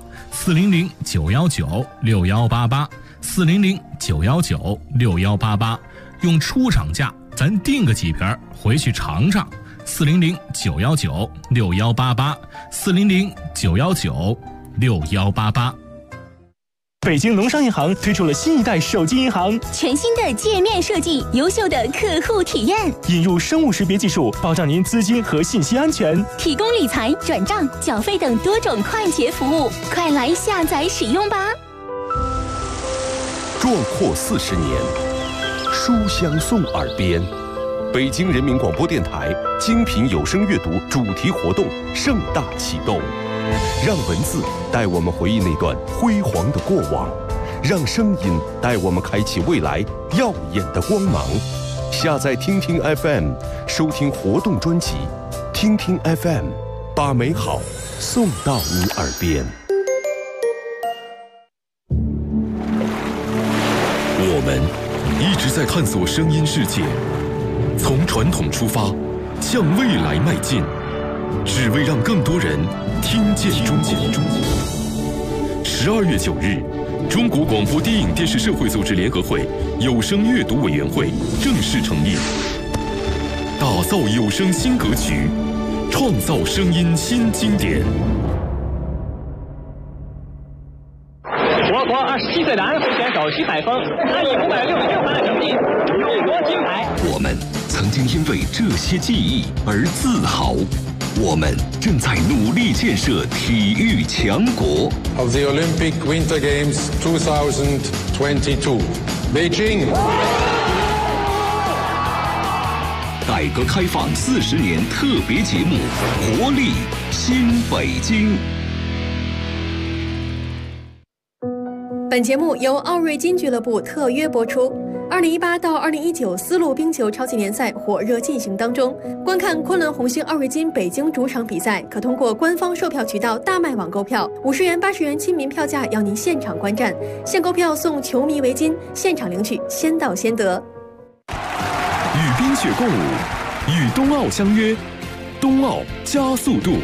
Speaker 14: 400-919-6188 400-919-6188，用出厂价咱订个几瓶回去尝尝。400-919-6188 400-919-6188。
Speaker 3: 北京农商银行推出了新一代手机银行，
Speaker 15: 全新的界面设计，优秀的客户体验，
Speaker 3: 引入生物识别技术，保障您资金和信息安全，
Speaker 15: 提供理财、转账、缴费等多种快捷服务，快来下载使用吧！
Speaker 1: 壮阔40年，书香送耳边。北京人民广播电台精品有声阅读主题活动盛大启动，让文字带我们回忆那段辉煌的过往，让声音带我们开启未来耀眼的光芒。下载听听 FM， 收听活动专辑，听听 FM， 把美好送到你耳边。我们一直在探索声音世界，从传统出发，向未来迈进，只为让更多人听见中国。12月9日，中国广播电影电视社会组织联合会有声阅读委员会正式成立，打造有声新格局，创造声音新经典。
Speaker 16: 我国27岁的安徽选手徐海峰，他以566分的成绩勇夺金牌。
Speaker 1: 我们曾经因为这些记忆而自豪，我们正在努力建设体育强国。
Speaker 17: Of the Olympic Winter Games 2022, Beijing.
Speaker 1: 改革开放40年特别节目《活力新北京》。
Speaker 18: 本节目由奥瑞金俱乐部特约播出。 2018到2019丝路冰球超级联赛火热进行当中，观看昆仑红星2瑞金北京主场比赛，可通过官方售票渠道大麦网购票，50元、80元亲民票价邀您现场观战，现购票送球迷围巾，现场领取，先到先得。
Speaker 1: 与冰雪共舞，与冬奥相约，冬奥加速度。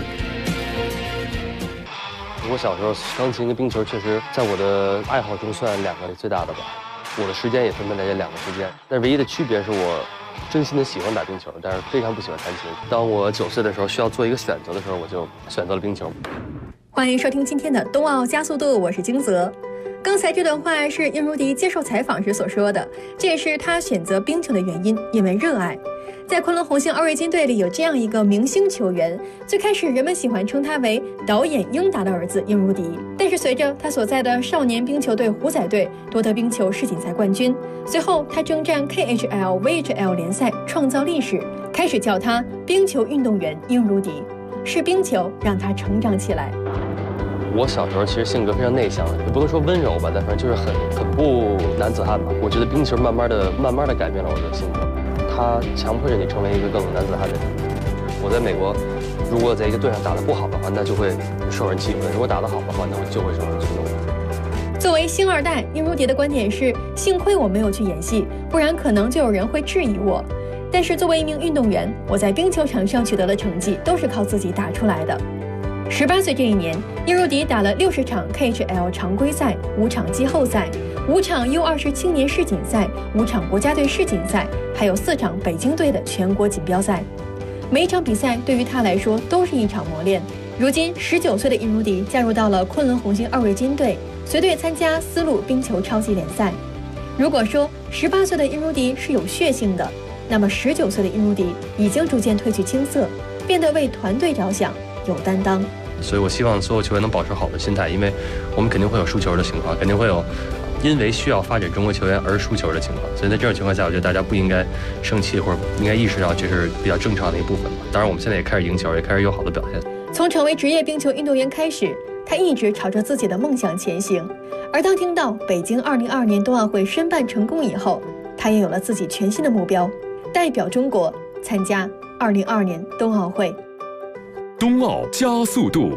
Speaker 19: 我小时候钢琴跟冰球确实在我的爱好中算2个最大的吧。我的时间也分配在这2个之间，但唯一的区别是我真心的喜欢打冰球，但是非常不喜欢弹琴。当我9岁的时候需要做一个选择的时候，我就选择了冰球。
Speaker 18: 欢迎收听今天的冬奥加速度，我是金泽。刚才这段话是殷如迪接受采访时所说的，这也是他选择冰球的原因，因为热爱。在昆仑红星2瑞金队里有这样一个明星球员，最开始人们喜欢称他为导演英达的儿子殷如迪，但是随着他所在的少年冰球队虎仔队夺得冰球世锦赛冠军，随后他征战 KHL、VHL 联赛创造历史，开始叫他冰球运动员殷如迪，是冰球让他成长起来。
Speaker 19: 我小时候其实性格非常内向，也不能说温柔吧，但反正就是很不男子汉吧。我觉得冰球慢慢的改变了我的性格，它强迫着你成为一个更男子汉的人。我在美国，如果在一个队上打得不好的话，那就会受人欺负；如果打得好的话，那我就会受人尊重。
Speaker 18: 作为星2代，殷如迪的观点是：幸亏我没有去演戏，不然可能就有人会质疑我。但是作为一名运动员，我在冰球场上取得的成绩都是靠自己打出来的。18岁这一年，殷如迪打了60场 KHL 常规赛、5场季后赛、5场 U20 青年世锦赛、5场国家队世锦赛，还有4场北京队的全国锦标赛。每一场比赛对于他来说都是一场磨练。如今19岁的殷如迪加入到了昆仑红星2瑞金队，随队参加丝路冰球超级联赛。如果说18岁的殷如迪是有血性的，那么19岁的殷如迪已经逐渐褪去青涩，变得为团队着想，有担当。
Speaker 19: 所以我希望所有球员能保持好的心态，因为我们肯定会有输球的情况，肯定会有因为需要发展中国球员而输球的情况。所以在这种情况下，我觉得大家不应该生气，或者应该意识到这是比较正常的一部分。当然我们现在也开始赢球，也开始有好的表现。
Speaker 18: 从成为职业冰球运动员开始，他一直朝着自己的梦想前行。而当听到北京2022年冬奥会申办成功以后，他也有了自己全新的目标，代表中国参加2022年冬奥会。
Speaker 1: 冬奥加速度。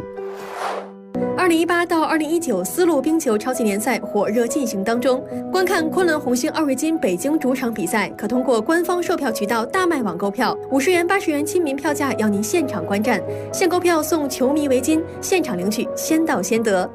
Speaker 18: 2018到2019丝路冰球超级联赛火热进行当中，观看昆仑红星2瑞金北京主场比赛，可通过官方售票渠道大麦网购票，50元、80元亲民票价邀您现场观战，现购票送球迷围巾，现场领取，先到先得。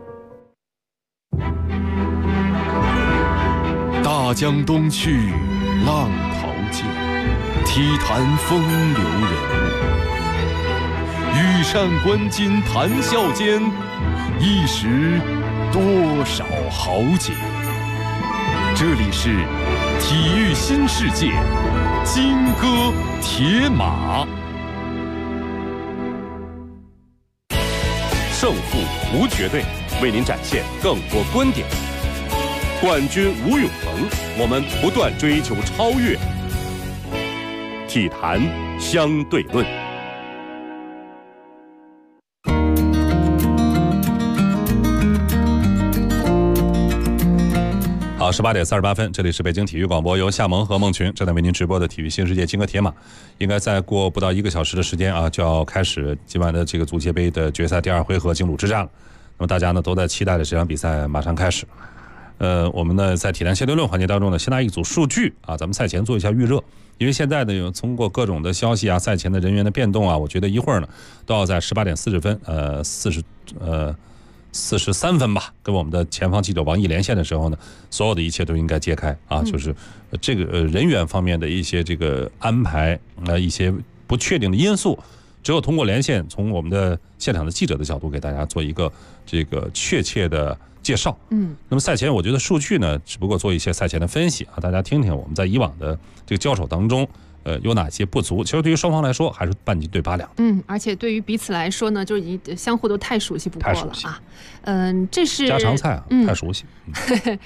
Speaker 1: 大江东去，浪淘尽，体坛风流人物。羽扇纶巾谈笑间，一时多少豪杰。这里是体育新世界，金戈铁马。胜负无绝对，为您展现更多观点。冠军无永恒，我们不断追求超越。体坛相对论。好，18点38分，这里是北京体育广播，由夏萌和孟群正在为您直播的体育新世界金戈铁马。应该再过不到1个小时的时间啊，就要开始今晚的这个足协杯的决赛第2回合京鲁之战了。那么大家呢都在期待着这场比赛马上开始。我们呢在体坛相对论环节当中呢，先拿一组数据啊，咱们赛前做一下预热。因为现在呢有通过各种的消息啊，赛前的人员的变动啊，我觉得一会儿呢都要在18点40分43分吧，跟我们的前方记者王毅连线的时候呢，所有的一切都应该揭开啊，就是这个人员方面的一些这个安排一些不确定的因素，只有通过连线，从我们的现场的记者的角度给大家做一个这个确切的介绍。那么赛前我觉得数据呢，只不过做一些赛前的分析啊，大家听听我们在以往的这个交手当中。有哪些不足？其实对于双方来说，还是半斤对8两。
Speaker 4: 而且对于彼此来说呢，就已经相互都太熟悉不过了啊。这是
Speaker 5: 家常菜啊，太熟悉。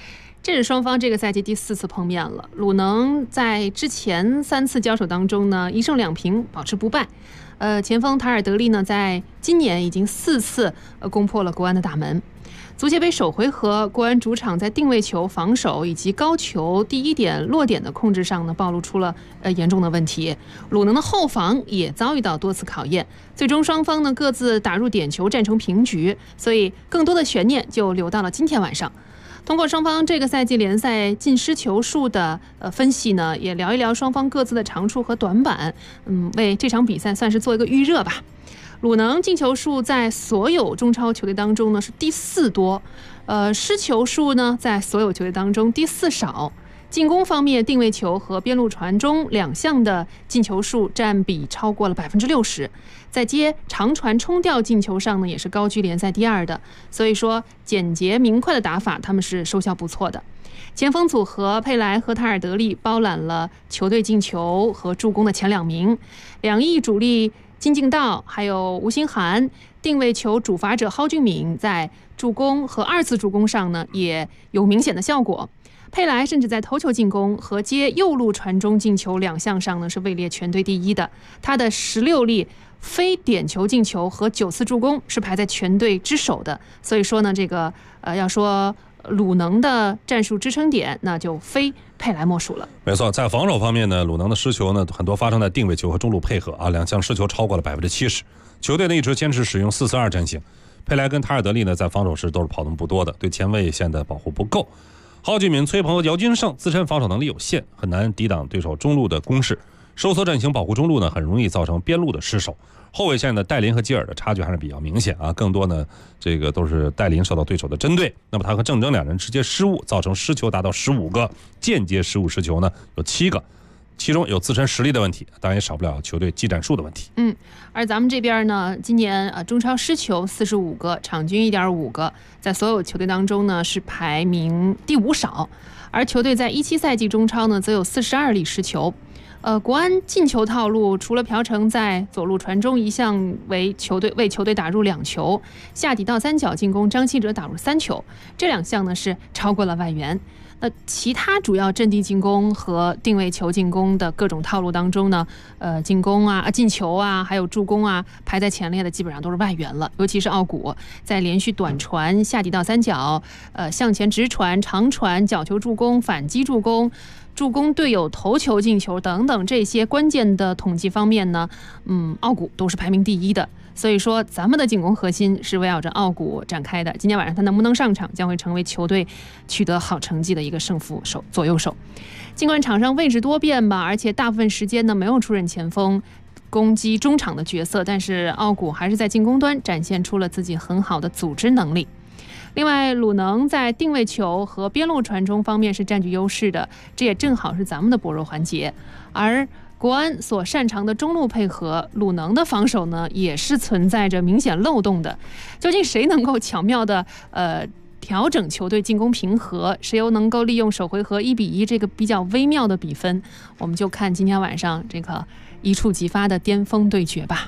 Speaker 4: 这是双方这个赛季第4次碰面了。鲁能在之前3次交手当中呢，1胜2平，保持不败。前锋塔尔德利呢，在今年已经4次攻破了国安的大门。足协杯首回合，国安主场在定位球、防守以及高球第一点落点的控制上呢，暴露出了严重的问题。鲁能的后防也遭遇到多次考验，最终双方呢各自打入点球，战成平局。所以更多的悬念就留到了今天晚上。通过双方这个赛季联赛进失球数的分析呢，也聊一聊双方各自的长处和短板，为这场比赛算是做一个预热吧。鲁能进球数在所有中超球队当中呢是第4多，失球数呢在所有球队当中第4少。进攻方面，定位球和边路传中2项的进球数占比超过了60%，在接长传冲吊进球上呢也是高居联赛第2的。所以说简洁明快的打法，他们是收效不错的。前锋组合佩莱和塔尔德利包揽了球队进球和助攻的前2名，两翼主力金敬道还有吴兴涵，定位球主罚者蒿俊闵在助攻和2次助攻上呢也有明显的效果。佩莱甚至在头球进攻和接右路传中进球2项上呢是位列全队第1的，他的16粒非点球进球和9次助攻是排在全队之首的。所以说呢，这个要说鲁能的战术支撑点，那就非佩莱莫属了。
Speaker 5: 没错，在防守方面呢，鲁能的失球呢很多发生在定位球和中路配合啊，2项失球超过了70%。球队呢一直坚持使用4-4-2阵型，佩莱跟塔尔德利呢在防守时都是跑动不多的，对前卫线的保护不够。蒿俊闵、崔鹏和姚军胜自身防守能力有限，很难抵挡对手中路的攻势。收缩阵型保护中路呢，很容易造成边路的失守。后卫线的戴林和基尔的差距还是比较明显啊，更多呢这个都是戴林受到对手的针对，那么他和郑铮2人直接失误，造成失球达到15个，间接失误失球呢有7个，其中有自身实力的问题，当然也少不了球队技战术的问题。
Speaker 4: 而咱们这边呢，今年中超失球45个，场均1.5个，在所有球队当中呢是排名第5少。而球队在17赛季中超呢，则有42粒失球。国安进球套路除了朴成在左路传中一项为球队打入2球，下底到3角进攻张稀哲打入3球，这2项呢是超过了外援。其他主要阵地进攻和定位球进攻的各种套路当中呢，进攻啊、进球啊，还有助攻啊，排在前列的基本上都是外援了。尤其是奥古，在连续短传、下底到3角、向前直传、长传、角球助攻、反击助攻、助攻队友头球进球等等这些关键的统计方面呢，奥古都是排名第1的。所以说咱们的进攻核心是围绕着奥古展开的，今天晚上他能不能上场将会成为球队取得好成绩的一个胜负手左右手。尽管场上位置多变吧，而且大部分时间呢没有出任前锋攻击中场的角色，但是奥古还是在进攻端展现出了自己很好的组织能力。另外，鲁能在定位球和边路传中方面是占据优势的，这也正好是咱们的薄弱环节。而国安所擅长的中路配合，鲁能的防守呢也是存在着明显漏洞的。究竟谁能够巧妙的调整球队进攻平和，谁又能够利用首回合1-1这个比较微妙的比分，我们就看今天晚上这个一触即发的巅峰对决吧。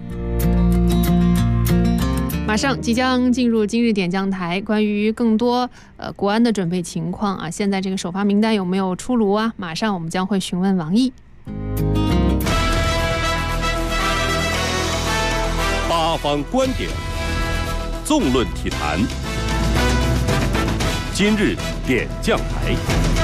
Speaker 4: 马上即将进入今日点将台，关于更多国安的准备情况啊，现在这个首发名单有没有出炉啊？马上我们将会询问王毅。
Speaker 1: 八方观点，纵论体坛，今日点将台。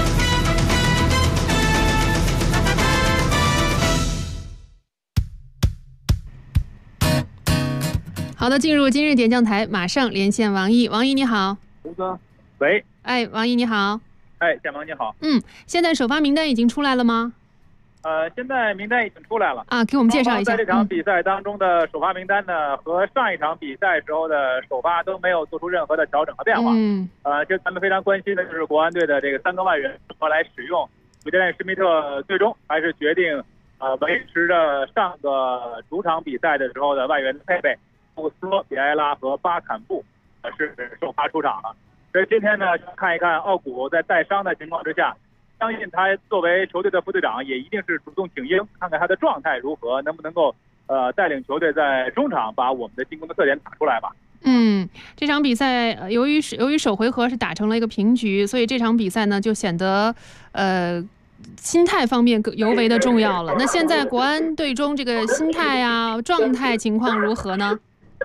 Speaker 4: 好的，进入今日点将台，马上连线王毅。王毅你好。
Speaker 20: 吴哥，喂。
Speaker 4: 王毅你好。
Speaker 20: 建萌你好。
Speaker 4: 现在首发名单已经出来了吗？
Speaker 20: 现在名单已经出来了
Speaker 4: 啊，给我们介绍一下。
Speaker 20: 在这场比赛当中的首发名单呢，和上一场比赛时候的首发都没有做出任何的调整和变化。这咱们非常关心的就是国安队的这个3个外援如何来使用。主教练施密特最终还是决定维持着上个主场比赛的时候的外援的配备，布斯、比埃拉和巴坎布是首发出场了。所以今天呢，看一看奥古在带伤的情况之下，相信他作为球队的副队长也一定是主动请缨，看看他的状态如何，能不能够带领球队在中场把我们的进攻的特点打出来吧。
Speaker 4: 这场比赛由于首回合是打成了一个平局，所以这场比赛呢就显得心态方面尤为的重要了。那现在国安队中这个心态啊、状态情况如何呢？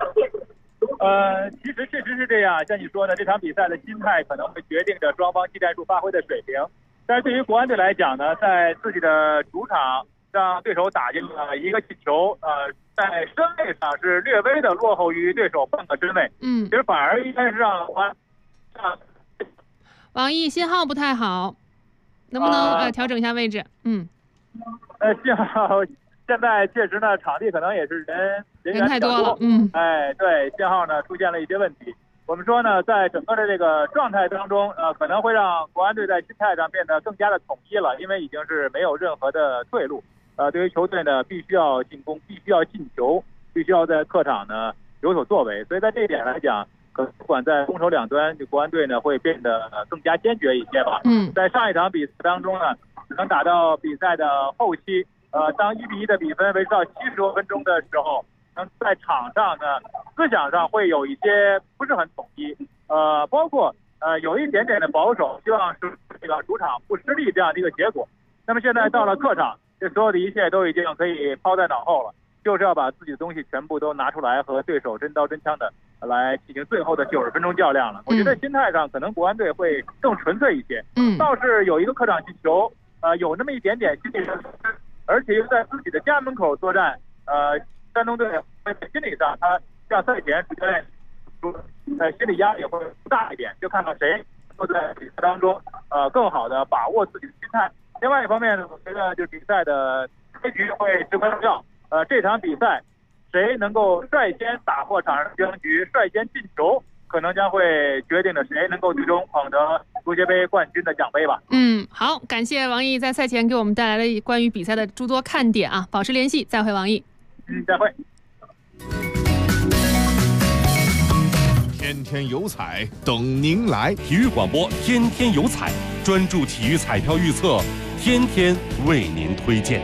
Speaker 20: 其实确实是这样，像你说的，这场比赛的心态可能会决定着双方技战术发挥的水平。但是对于国安队来讲呢，在自己的主场让对手打进了一个进球，在身位上是略微的落后于对手半个身位。其实反而应该是让国安。
Speaker 4: 王毅信号不太好，能不能调整一下位置？
Speaker 20: 信号现在确实呢，场地可能也是人
Speaker 4: 太多了。
Speaker 20: 对，信号呢出现了一些问题。我们说呢，在整个的这个状态当中，可能会让国安队在心态上变得更加的统一了，因为已经是没有任何的退路。对于球队呢，必须要进攻，必须要进球，必须要在客场呢有所作为。所以在这一点来讲，不管在攻守两端，国安队呢会变得更加坚决一些吧。在上一场比赛当中呢，只能打到比赛的后期，当1-1的比分维持到70多分钟的时候，在场上呢思想上会有一些不是很统一，包括有一点点的保守，希望是这个主场不失利这样的一个结果。那么现在到了客场，这所有的一切都已经可以抛在脑后了，就是要把自己的东西全部都拿出来，和对手真刀真枪的来进行最后的90分钟较量了。我觉得心态上可能国安队会更纯粹一些。倒是有一个客场进球，有那么一点点心理上，而且又在自己的家门口作战，山东队在心理上，他像赛前主教练心理压力会大一点，就看看谁能够在比赛当中更好的把握自己的心态。另外一方面呢，我觉得就比赛的开局会至关重要。这场比赛谁能够率先打破场上僵局，率先进球，可能将会决定着谁能够最终捧得足协杯冠军的奖杯吧。
Speaker 4: 好，感谢王毅在赛前给我们带来了关于比赛的诸多看点啊，保持联系，再会王毅。
Speaker 20: 再会。
Speaker 1: 天天有彩等您来，
Speaker 5: 体育广播天天有彩，专注体育彩票预测，天天为您推荐。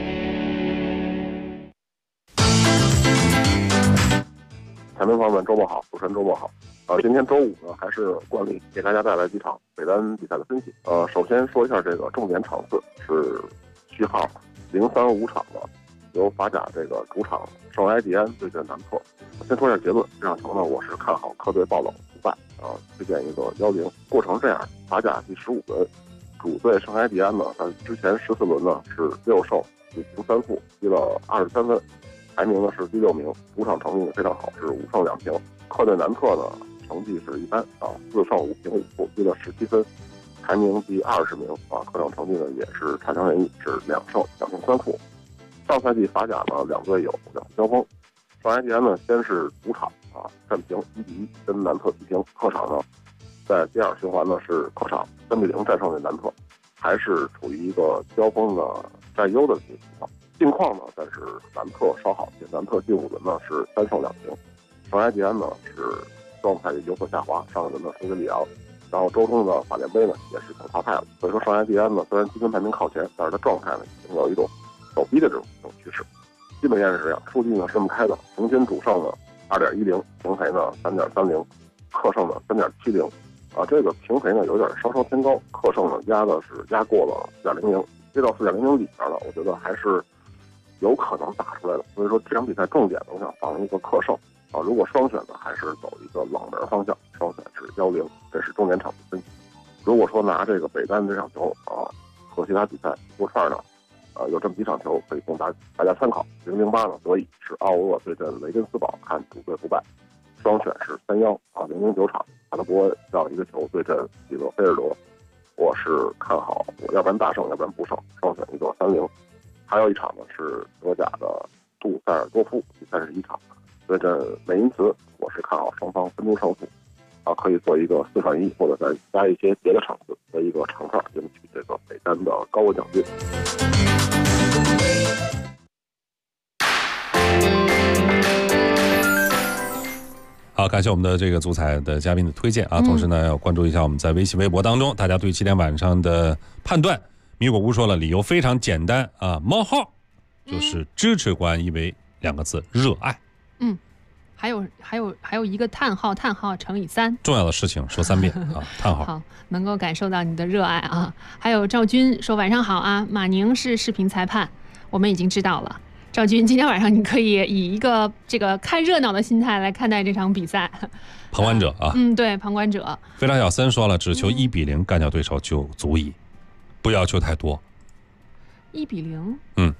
Speaker 21: 前面方面周末好，主持人周末好。今天周五呢，还是惯例给大家带来几场北单比赛的分析。首先说一下这个重点场次是序号035场的，由法甲这个主场圣埃蒂安对阵南特。先说一下结论，这场球呢，我是看好客队爆冷不败推荐一个1-0。过程这样，法甲第15轮，主队圣埃蒂安呢，在之前14轮呢是6胜5平3负，积了23分，排名呢是第6名，主场成绩非常好，是5胜2平。客队南特呢成绩是一般4胜5平5负，积了17分，排名第20名客场成绩呢也是差强人意，是2胜2平3负。上赛季法甲呢两队有2次交锋，圣埃蒂安呢先是主场战平1-1跟南特踢平，客场呢在第2循环呢是客场3-0战胜了南特，还是处于一个交锋的占优的情况。近况呢，但是南特稍好些，南特第5轮呢是3胜2平，圣埃蒂安呢是状态有所下滑，上一轮呢输给里昂，然后周中的法联杯呢也是挺淘汰了，所以说圣埃蒂安呢虽然积分排名靠前，但是他状态呢已经有一种走低的这种趋势。基本面是这样，数据呢是这么开的：平均主胜呢2.10，平赔呢3.30，客胜呢3.70。这个平赔呢有点稍稍偏高，客胜呢压过了4.00，接到4.00里边了，我觉得还是有可能打出来的。所以说这场比赛重点呢，我想放一个客胜如果双选呢，还是走一个冷门方向，双选是1-0，这是重点场的分析。如果说拿这个北单这场球和其他比赛一串呢，有这么几场球可以供大家参考。008呢，所以是奥厄对阵雷根斯堡，看主队不败，双选是3-1009场，帕德博让一个球对阵这个菲尔德，我是看好我要不然大胜，要不然不胜，双选一个3-0。还有一场呢是德甲的杜塞尔多夫第31场对阵美因茨，我是看好双方分出胜负可以做一个4串1，或者再加一些别的场次的一个长串，赢取这个北单的高额奖金。
Speaker 5: 好，感谢我们的这个足彩的嘉宾的推荐同时呢，要关注一下我们在微信微博当中大家对今天晚上的判断。米果屋说了，理由非常简单冒号就是支持国安，因为2个字热爱。
Speaker 4: 还有一个叹号乘以3，
Speaker 5: 重要的事情说3遍啊，叹号。
Speaker 4: 好，能够感受到你的热爱啊。还有赵军说晚上好啊，马宁是视频裁判，我们已经知道了。赵军，今天晚上你可以以一个这个看热闹的心态来看待这场比赛。
Speaker 5: 旁观者啊，
Speaker 4: 对，旁观者。
Speaker 5: 非常小森说了，只求1-0干掉对手就足矣，不要求太多。
Speaker 4: 1-0。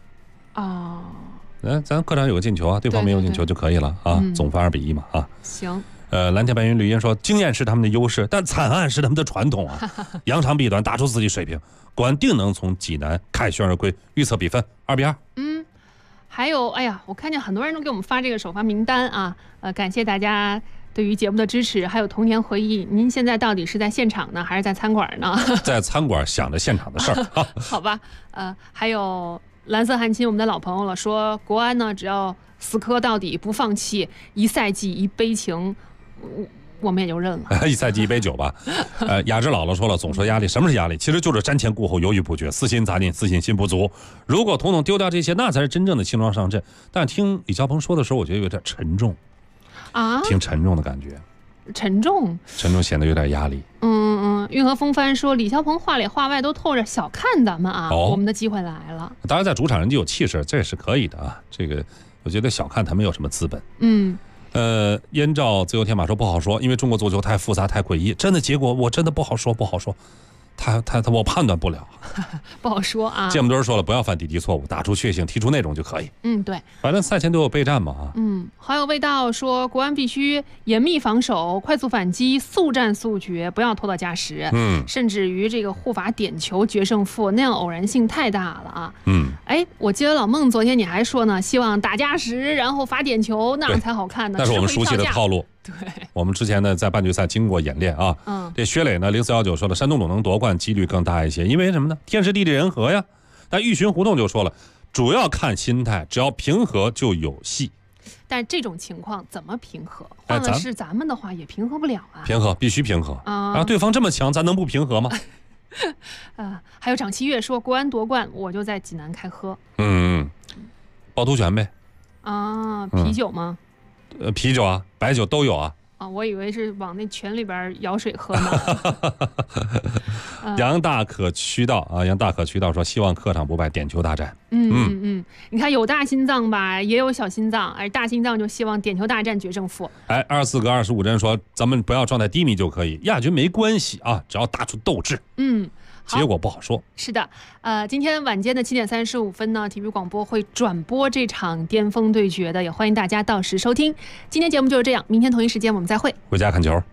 Speaker 5: 咱客场有个进球啊，对方没有进球就可以了啊，总分2-1嘛啊。
Speaker 4: 行。
Speaker 5: 蓝天白云绿茵说，经验是他们的优势，但惨案是他们的传统啊。扬长避短，打出自己水平，国安定能从济南凯旋而归。预测比分2-2。
Speaker 4: 还有，哎呀，我看见很多人都给我们发这个首发名单啊，感谢大家对于节目的支持，还有童年回忆。您现在到底是在现场呢，还是在餐馆呢？
Speaker 5: 在餐馆想着现场的事儿。
Speaker 4: 好吧，还有蓝色汉卿，我们的老朋友了，说国安呢，只要死磕到底，不放弃，一赛季一杯情，我们也就认了。
Speaker 5: 一赛季1杯酒吧。雅致姥姥说了，总说压力，什么是压力？其实就是瞻前顾后，犹豫不决，私心杂念，自信心不足。如果统统丢掉这些，那才是真正的轻装上阵。但听李霄鹏说的时候，我觉得有点沉重啊，挺沉重的感觉。
Speaker 4: 沉重
Speaker 5: 显得有点压力。
Speaker 4: 运河风帆说，李霄鹏话里话外都透着小看咱们啊，我们的机会来了。
Speaker 5: 当然，在主场人就有气势，这也是可以的啊。这个我觉得小看他没有什么资本。燕赵自由天马说不好说，因为中国足球太复杂太诡异，真的结果我真的不好说。我判断不了。
Speaker 4: 不好说啊。
Speaker 5: 芥末墩说了，不要犯低级错误，打出确信，踢出内容就可以。
Speaker 4: 对，
Speaker 5: 反正赛前都有备战嘛。
Speaker 4: 好有味道说，国安必须严密防守，快速反击，速战速决，不要拖到加时。甚至于这个互罚点球决胜负，那样偶然性太大了啊。我记得老孟昨天你还说呢，希望打加时，然后罚点球，那样才好看呢。
Speaker 5: 那是我们熟悉的套路。
Speaker 4: 对，
Speaker 5: 我们之前呢在半决赛经过演练啊。这薛磊呢0419说了，山东鲁能夺冠几率更大一些，因为什么呢？天时地利人和呀。但玉寻胡同就说了，主要看心态，只要平和就有戏。
Speaker 4: 但这种情况怎么平和？换了是咱们的话也平和不了啊。
Speaker 5: 平和必须平和啊！对方这么强，咱能不平和吗？
Speaker 4: 还有长七月说，国安夺冠我就在济南开喝。
Speaker 5: 趵突泉呗。
Speaker 4: 啤酒吗？
Speaker 5: 啤酒啊，白酒都有啊。
Speaker 4: 我以为是往那泉里边舀水喝呢。
Speaker 5: 杨大可渠道说，希望客场不败，点球大战。
Speaker 4: 你看有大心脏吧，也有小心脏，大心脏就希望点球大战决胜负。
Speaker 5: 24个25帧说，咱们不要状态低迷就可以，亚军没关系啊，只要打出斗志。结果不好说。
Speaker 4: 是的，今天晚间的7点35分呢，体育广播会转播这场巅峰对决的，也欢迎大家到时收听。今天节目就是这样，明天同一时间我们再会。
Speaker 5: 回家看球。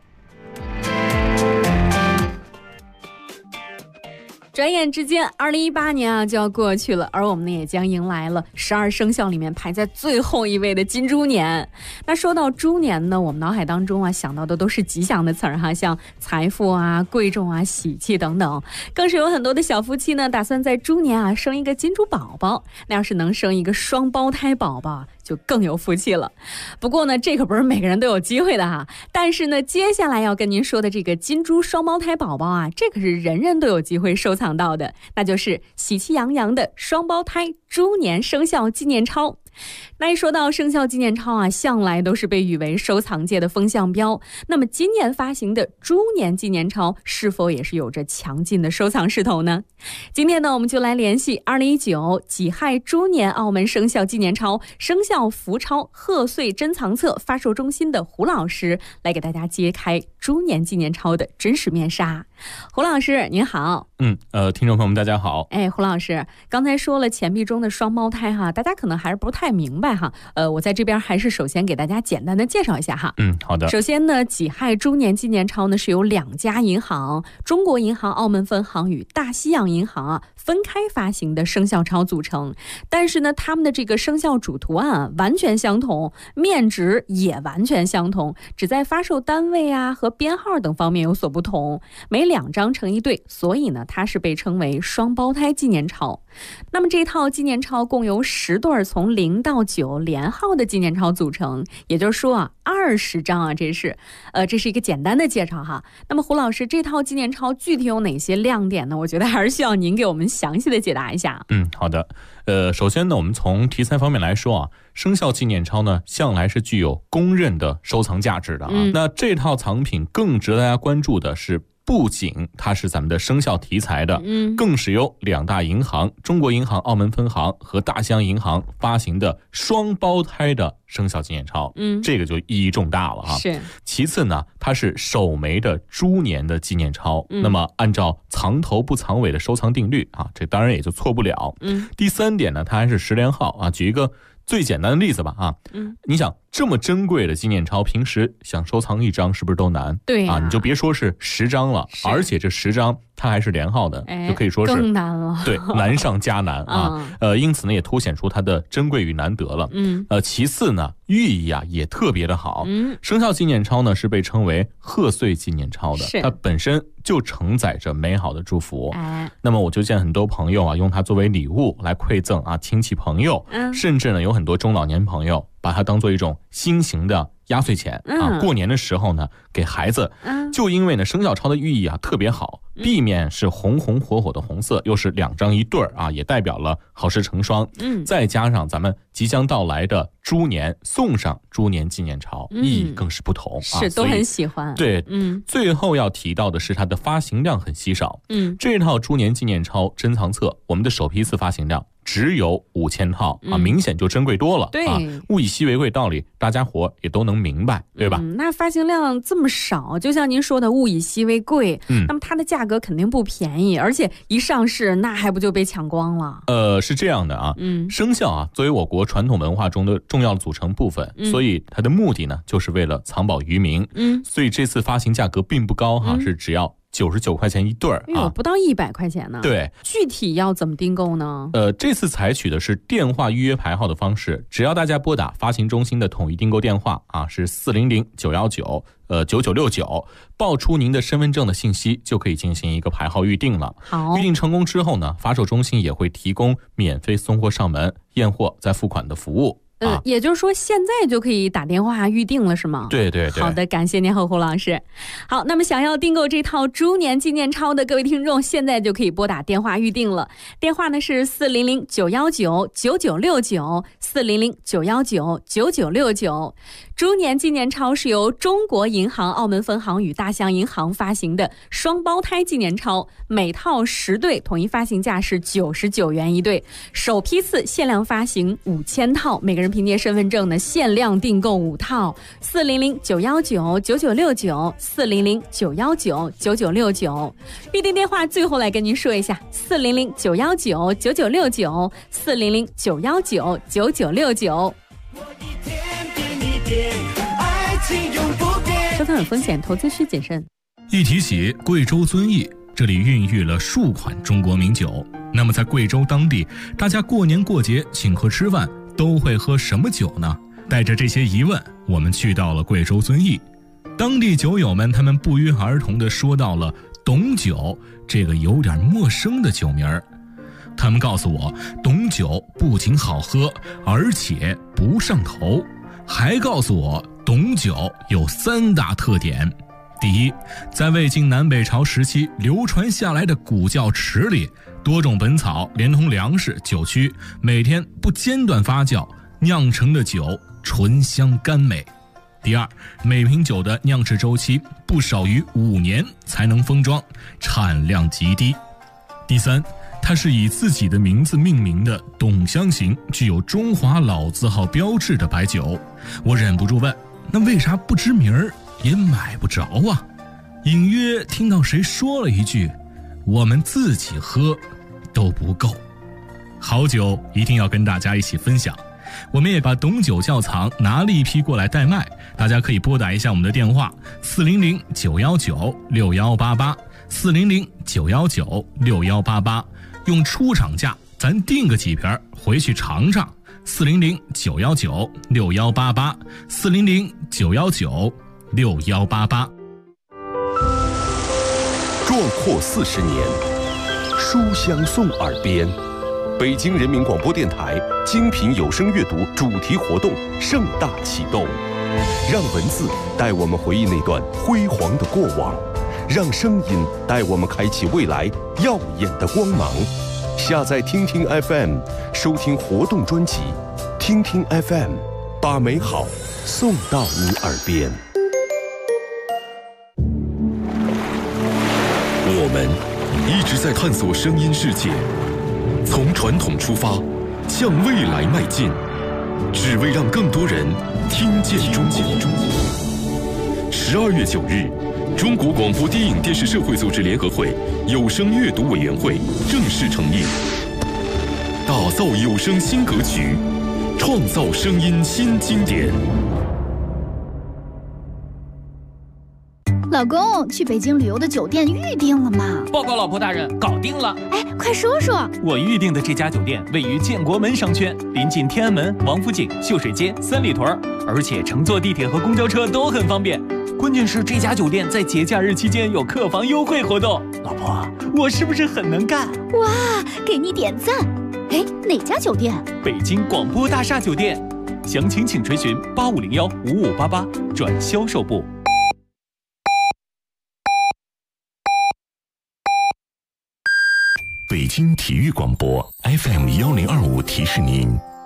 Speaker 2: 转眼之间，2018年就要过去了，而我们呢也将迎来了12生肖里面排在最后一位的金猪年。那说到猪年呢，我们脑海当中想到的都是吉祥的词儿哈，像财富啊、贵重啊、喜气等等。更是有很多的小夫妻呢，打算在猪年生一个金猪宝宝。那要是能生一个双胞胎宝宝，就更有福气了。不过呢，这可不是每个人都有机会的哈。但是呢，接下来要跟您说的这个金猪双胞胎宝宝这可是人人都有机会收藏到的，那就是喜气洋洋的双胞胎猪年生肖纪念钞。那一说到生肖纪念钞向来都是被誉为收藏界的风向标。那么今年发行的猪年纪念钞是否也是有着强劲的收藏势头呢？今天呢，我们就来联系2019己亥猪年澳门生肖纪念钞生肖福钞贺岁珍藏册发售中心的胡老师，来给大家揭开猪年纪念钞的真实面纱。胡老师您好。
Speaker 22: 听众朋友们大家好。
Speaker 2: 胡老师刚才说了钱币中的双胞胎大家可能还是不太明白我在这边还是首先给大家简单的介绍一下
Speaker 22: 好的。
Speaker 2: 首先呢，己亥猪年纪念钞呢是由2家银行中国银行澳门分行与大西洋银行分开发行的生肖钞组成，但是呢他们的这个生肖主图案完全相同，面值也完全相同，只在发售单位和编号等方面有所不同，每2张成一对，所以呢它是被称为双胞胎纪念钞。那么这套纪念钞共有10对从0 0到9连号的纪念钞组成，也就是说啊，20张啊，这是一个简单的介绍哈。那么胡老师，这套纪念钞具体有哪些亮点呢？我觉得还是需要您给我们详细的解答一下。
Speaker 22: 好的。首先呢，我们从题材方面来说啊，生肖纪念钞呢，向来是具有公认的收藏价值的啊。那这套藏品更值得大家关注的是，不仅它是咱们的生肖题材的，更是由2大银行中国银行澳门分行和大西洋银行发行的双胞胎的生肖纪念钞，这个就意义重大了啊。
Speaker 2: 是。
Speaker 22: 其次呢，它是首枚的猪年的纪念钞，那么按照藏头不藏尾的收藏定律啊，这当然也就错不了。第3点呢，它还是10连号啊。举一个最简单的例子吧啊，你想这么珍贵的纪念钞，平时想收藏1张是不是都难？
Speaker 2: 对
Speaker 22: 啊，你就别说是10张了，而且这10张它还是连号的，就可以说是
Speaker 2: 更难了。
Speaker 22: 对，难上加难啊。因此呢，也凸显出它的珍贵与难得了。其次呢，寓意啊也特别的好。生肖纪念钞呢是被称为贺岁纪念钞的，它本身就承载着美好的祝福。那么我就见很多朋友啊，用它作为礼物来馈赠啊亲戚朋友，甚至呢有很多中老年朋友把它当做一种新型的压岁钱啊，过年的时候呢给孩子，就因为呢生肖钞的寓意啊特别好，地面是红红火火的红色，又是2张一对儿啊，也代表了好事成双。再加上咱们即将到来的猪年，送上猪年纪念钞，意义更是不同啊，
Speaker 2: 是都很喜欢。
Speaker 22: 对，最后要提到的是它的发行量很稀少。这套猪年纪念钞珍藏册，我们的首批次发行量只有5000套啊，明显就珍贵多了。
Speaker 2: 对
Speaker 22: 啊，物以稀为贵道理，大家伙也都能明白，对吧？
Speaker 2: 那发行量这么少，就像您说的物以稀为贵，那么它的价格肯定不便宜，而且一上市那还不就被抢光了？
Speaker 22: 是这样的啊，生肖啊作为我国传统文化中的重要的组成部分，所以它的目的呢就是为了藏宝于民。所以这次发行价格并不高哈，是只要99块钱一对儿啊，
Speaker 2: 不到100块钱呢。
Speaker 22: 对，
Speaker 2: 具体要怎么订购呢？
Speaker 22: 这次采取的是电话预约排号的方式，只要大家拨打发行中心的统一订购电话啊，是400-919-9969，报出您的身份证的信息，就可以进行一个排号预定了。
Speaker 2: 好，
Speaker 22: 预定成功之后呢，发售中心也会提供免费送货上门、验货再付款的服务。
Speaker 2: 也就是说现在就可以打电话预定了是吗？
Speaker 22: 对对对。
Speaker 2: 好的，感谢您胡老师。好，那么想要订购这套猪年纪念钞的各位听众，现在就可以拨打电话预定了。电话呢是400-919-9969，400-919-9969。猪年纪念钞是由中国银行澳门分行与大西洋银行发行的双胞胎纪念钞，每套10对，统一发行价是99元一对，首批次限量发行5000套，每个人凭借身份证呢限量订购5套。400-919-9969，400-919-9969。预定电话最后来跟您说一下，400-919-9969，400-919-9969。收藏有风险，投资需谨慎。
Speaker 14: 一提起贵州遵义，这里孕育了数款中国名酒。那么在贵州当地，大家过年过节请客吃饭都会喝什么酒呢？带着这些疑问，我们去到了贵州遵义。当地酒友们他们不约而同地说到了董酒这个有点陌生的酒名儿。他们告诉我，董酒不仅好喝，而且不上头，还告诉我董酒有3大特点。第一，在魏晋南北朝时期流传下来的古窖池里，多种本草连同粮食、酒曲，每天不间断发酵酿成的酒醇香甘美。第二，每瓶酒的酿制周期不少于5年才能封装，产量极低。第三，它是以自己的名字命名的董香型，具有中华老字号标志的白酒。我忍不住问，那为啥不知名儿也买不着啊？隐约听到谁说了一句，我们自己喝都不够。好酒一定要跟大家一起分享，我们也把董酒窖藏拿了一批过来代卖，大家可以拨打一下我们的电话400-919-6188，400-919-6188，用出厂价咱订个几瓶回去尝尝。400-919-6188，400-919-6188。
Speaker 1: 壮阔40年，书香送耳边， 北京人民广播电台精品有声阅读主题活动盛大启动，让文字带我们回忆那段辉煌的过往，让声音带我们开启未来耀眼的光芒。下载听听 FM， 收听活动专辑，听听 FM， 把美好送到你耳边。我们一直在探索声音世界，从传统出发，向未来迈进，只为让更多人听见中国。12月9日，中国广播电影电视社会组织联合会有声阅读委员会正式成立，打造有声新格局，创造声音新经典。
Speaker 6: 老公，去北京旅游的酒店预定了吗？
Speaker 7: 报告老婆大人，搞定了。
Speaker 6: 哎，快说说。
Speaker 7: 我预定的这家酒店位于建国门商圈，临近天安门、王府井、秀水街、三里屯，而且乘坐地铁和公交车都很方便。关键是这家酒店在节假日期间有客房优惠活动。老婆，我是不是很能干？
Speaker 6: 哇，给你点赞。哎，哪家酒店？
Speaker 7: 北京广播大厦酒店。详情请垂询8501-5588转销售部。
Speaker 1: 北京体育广播 FM 1025提示您，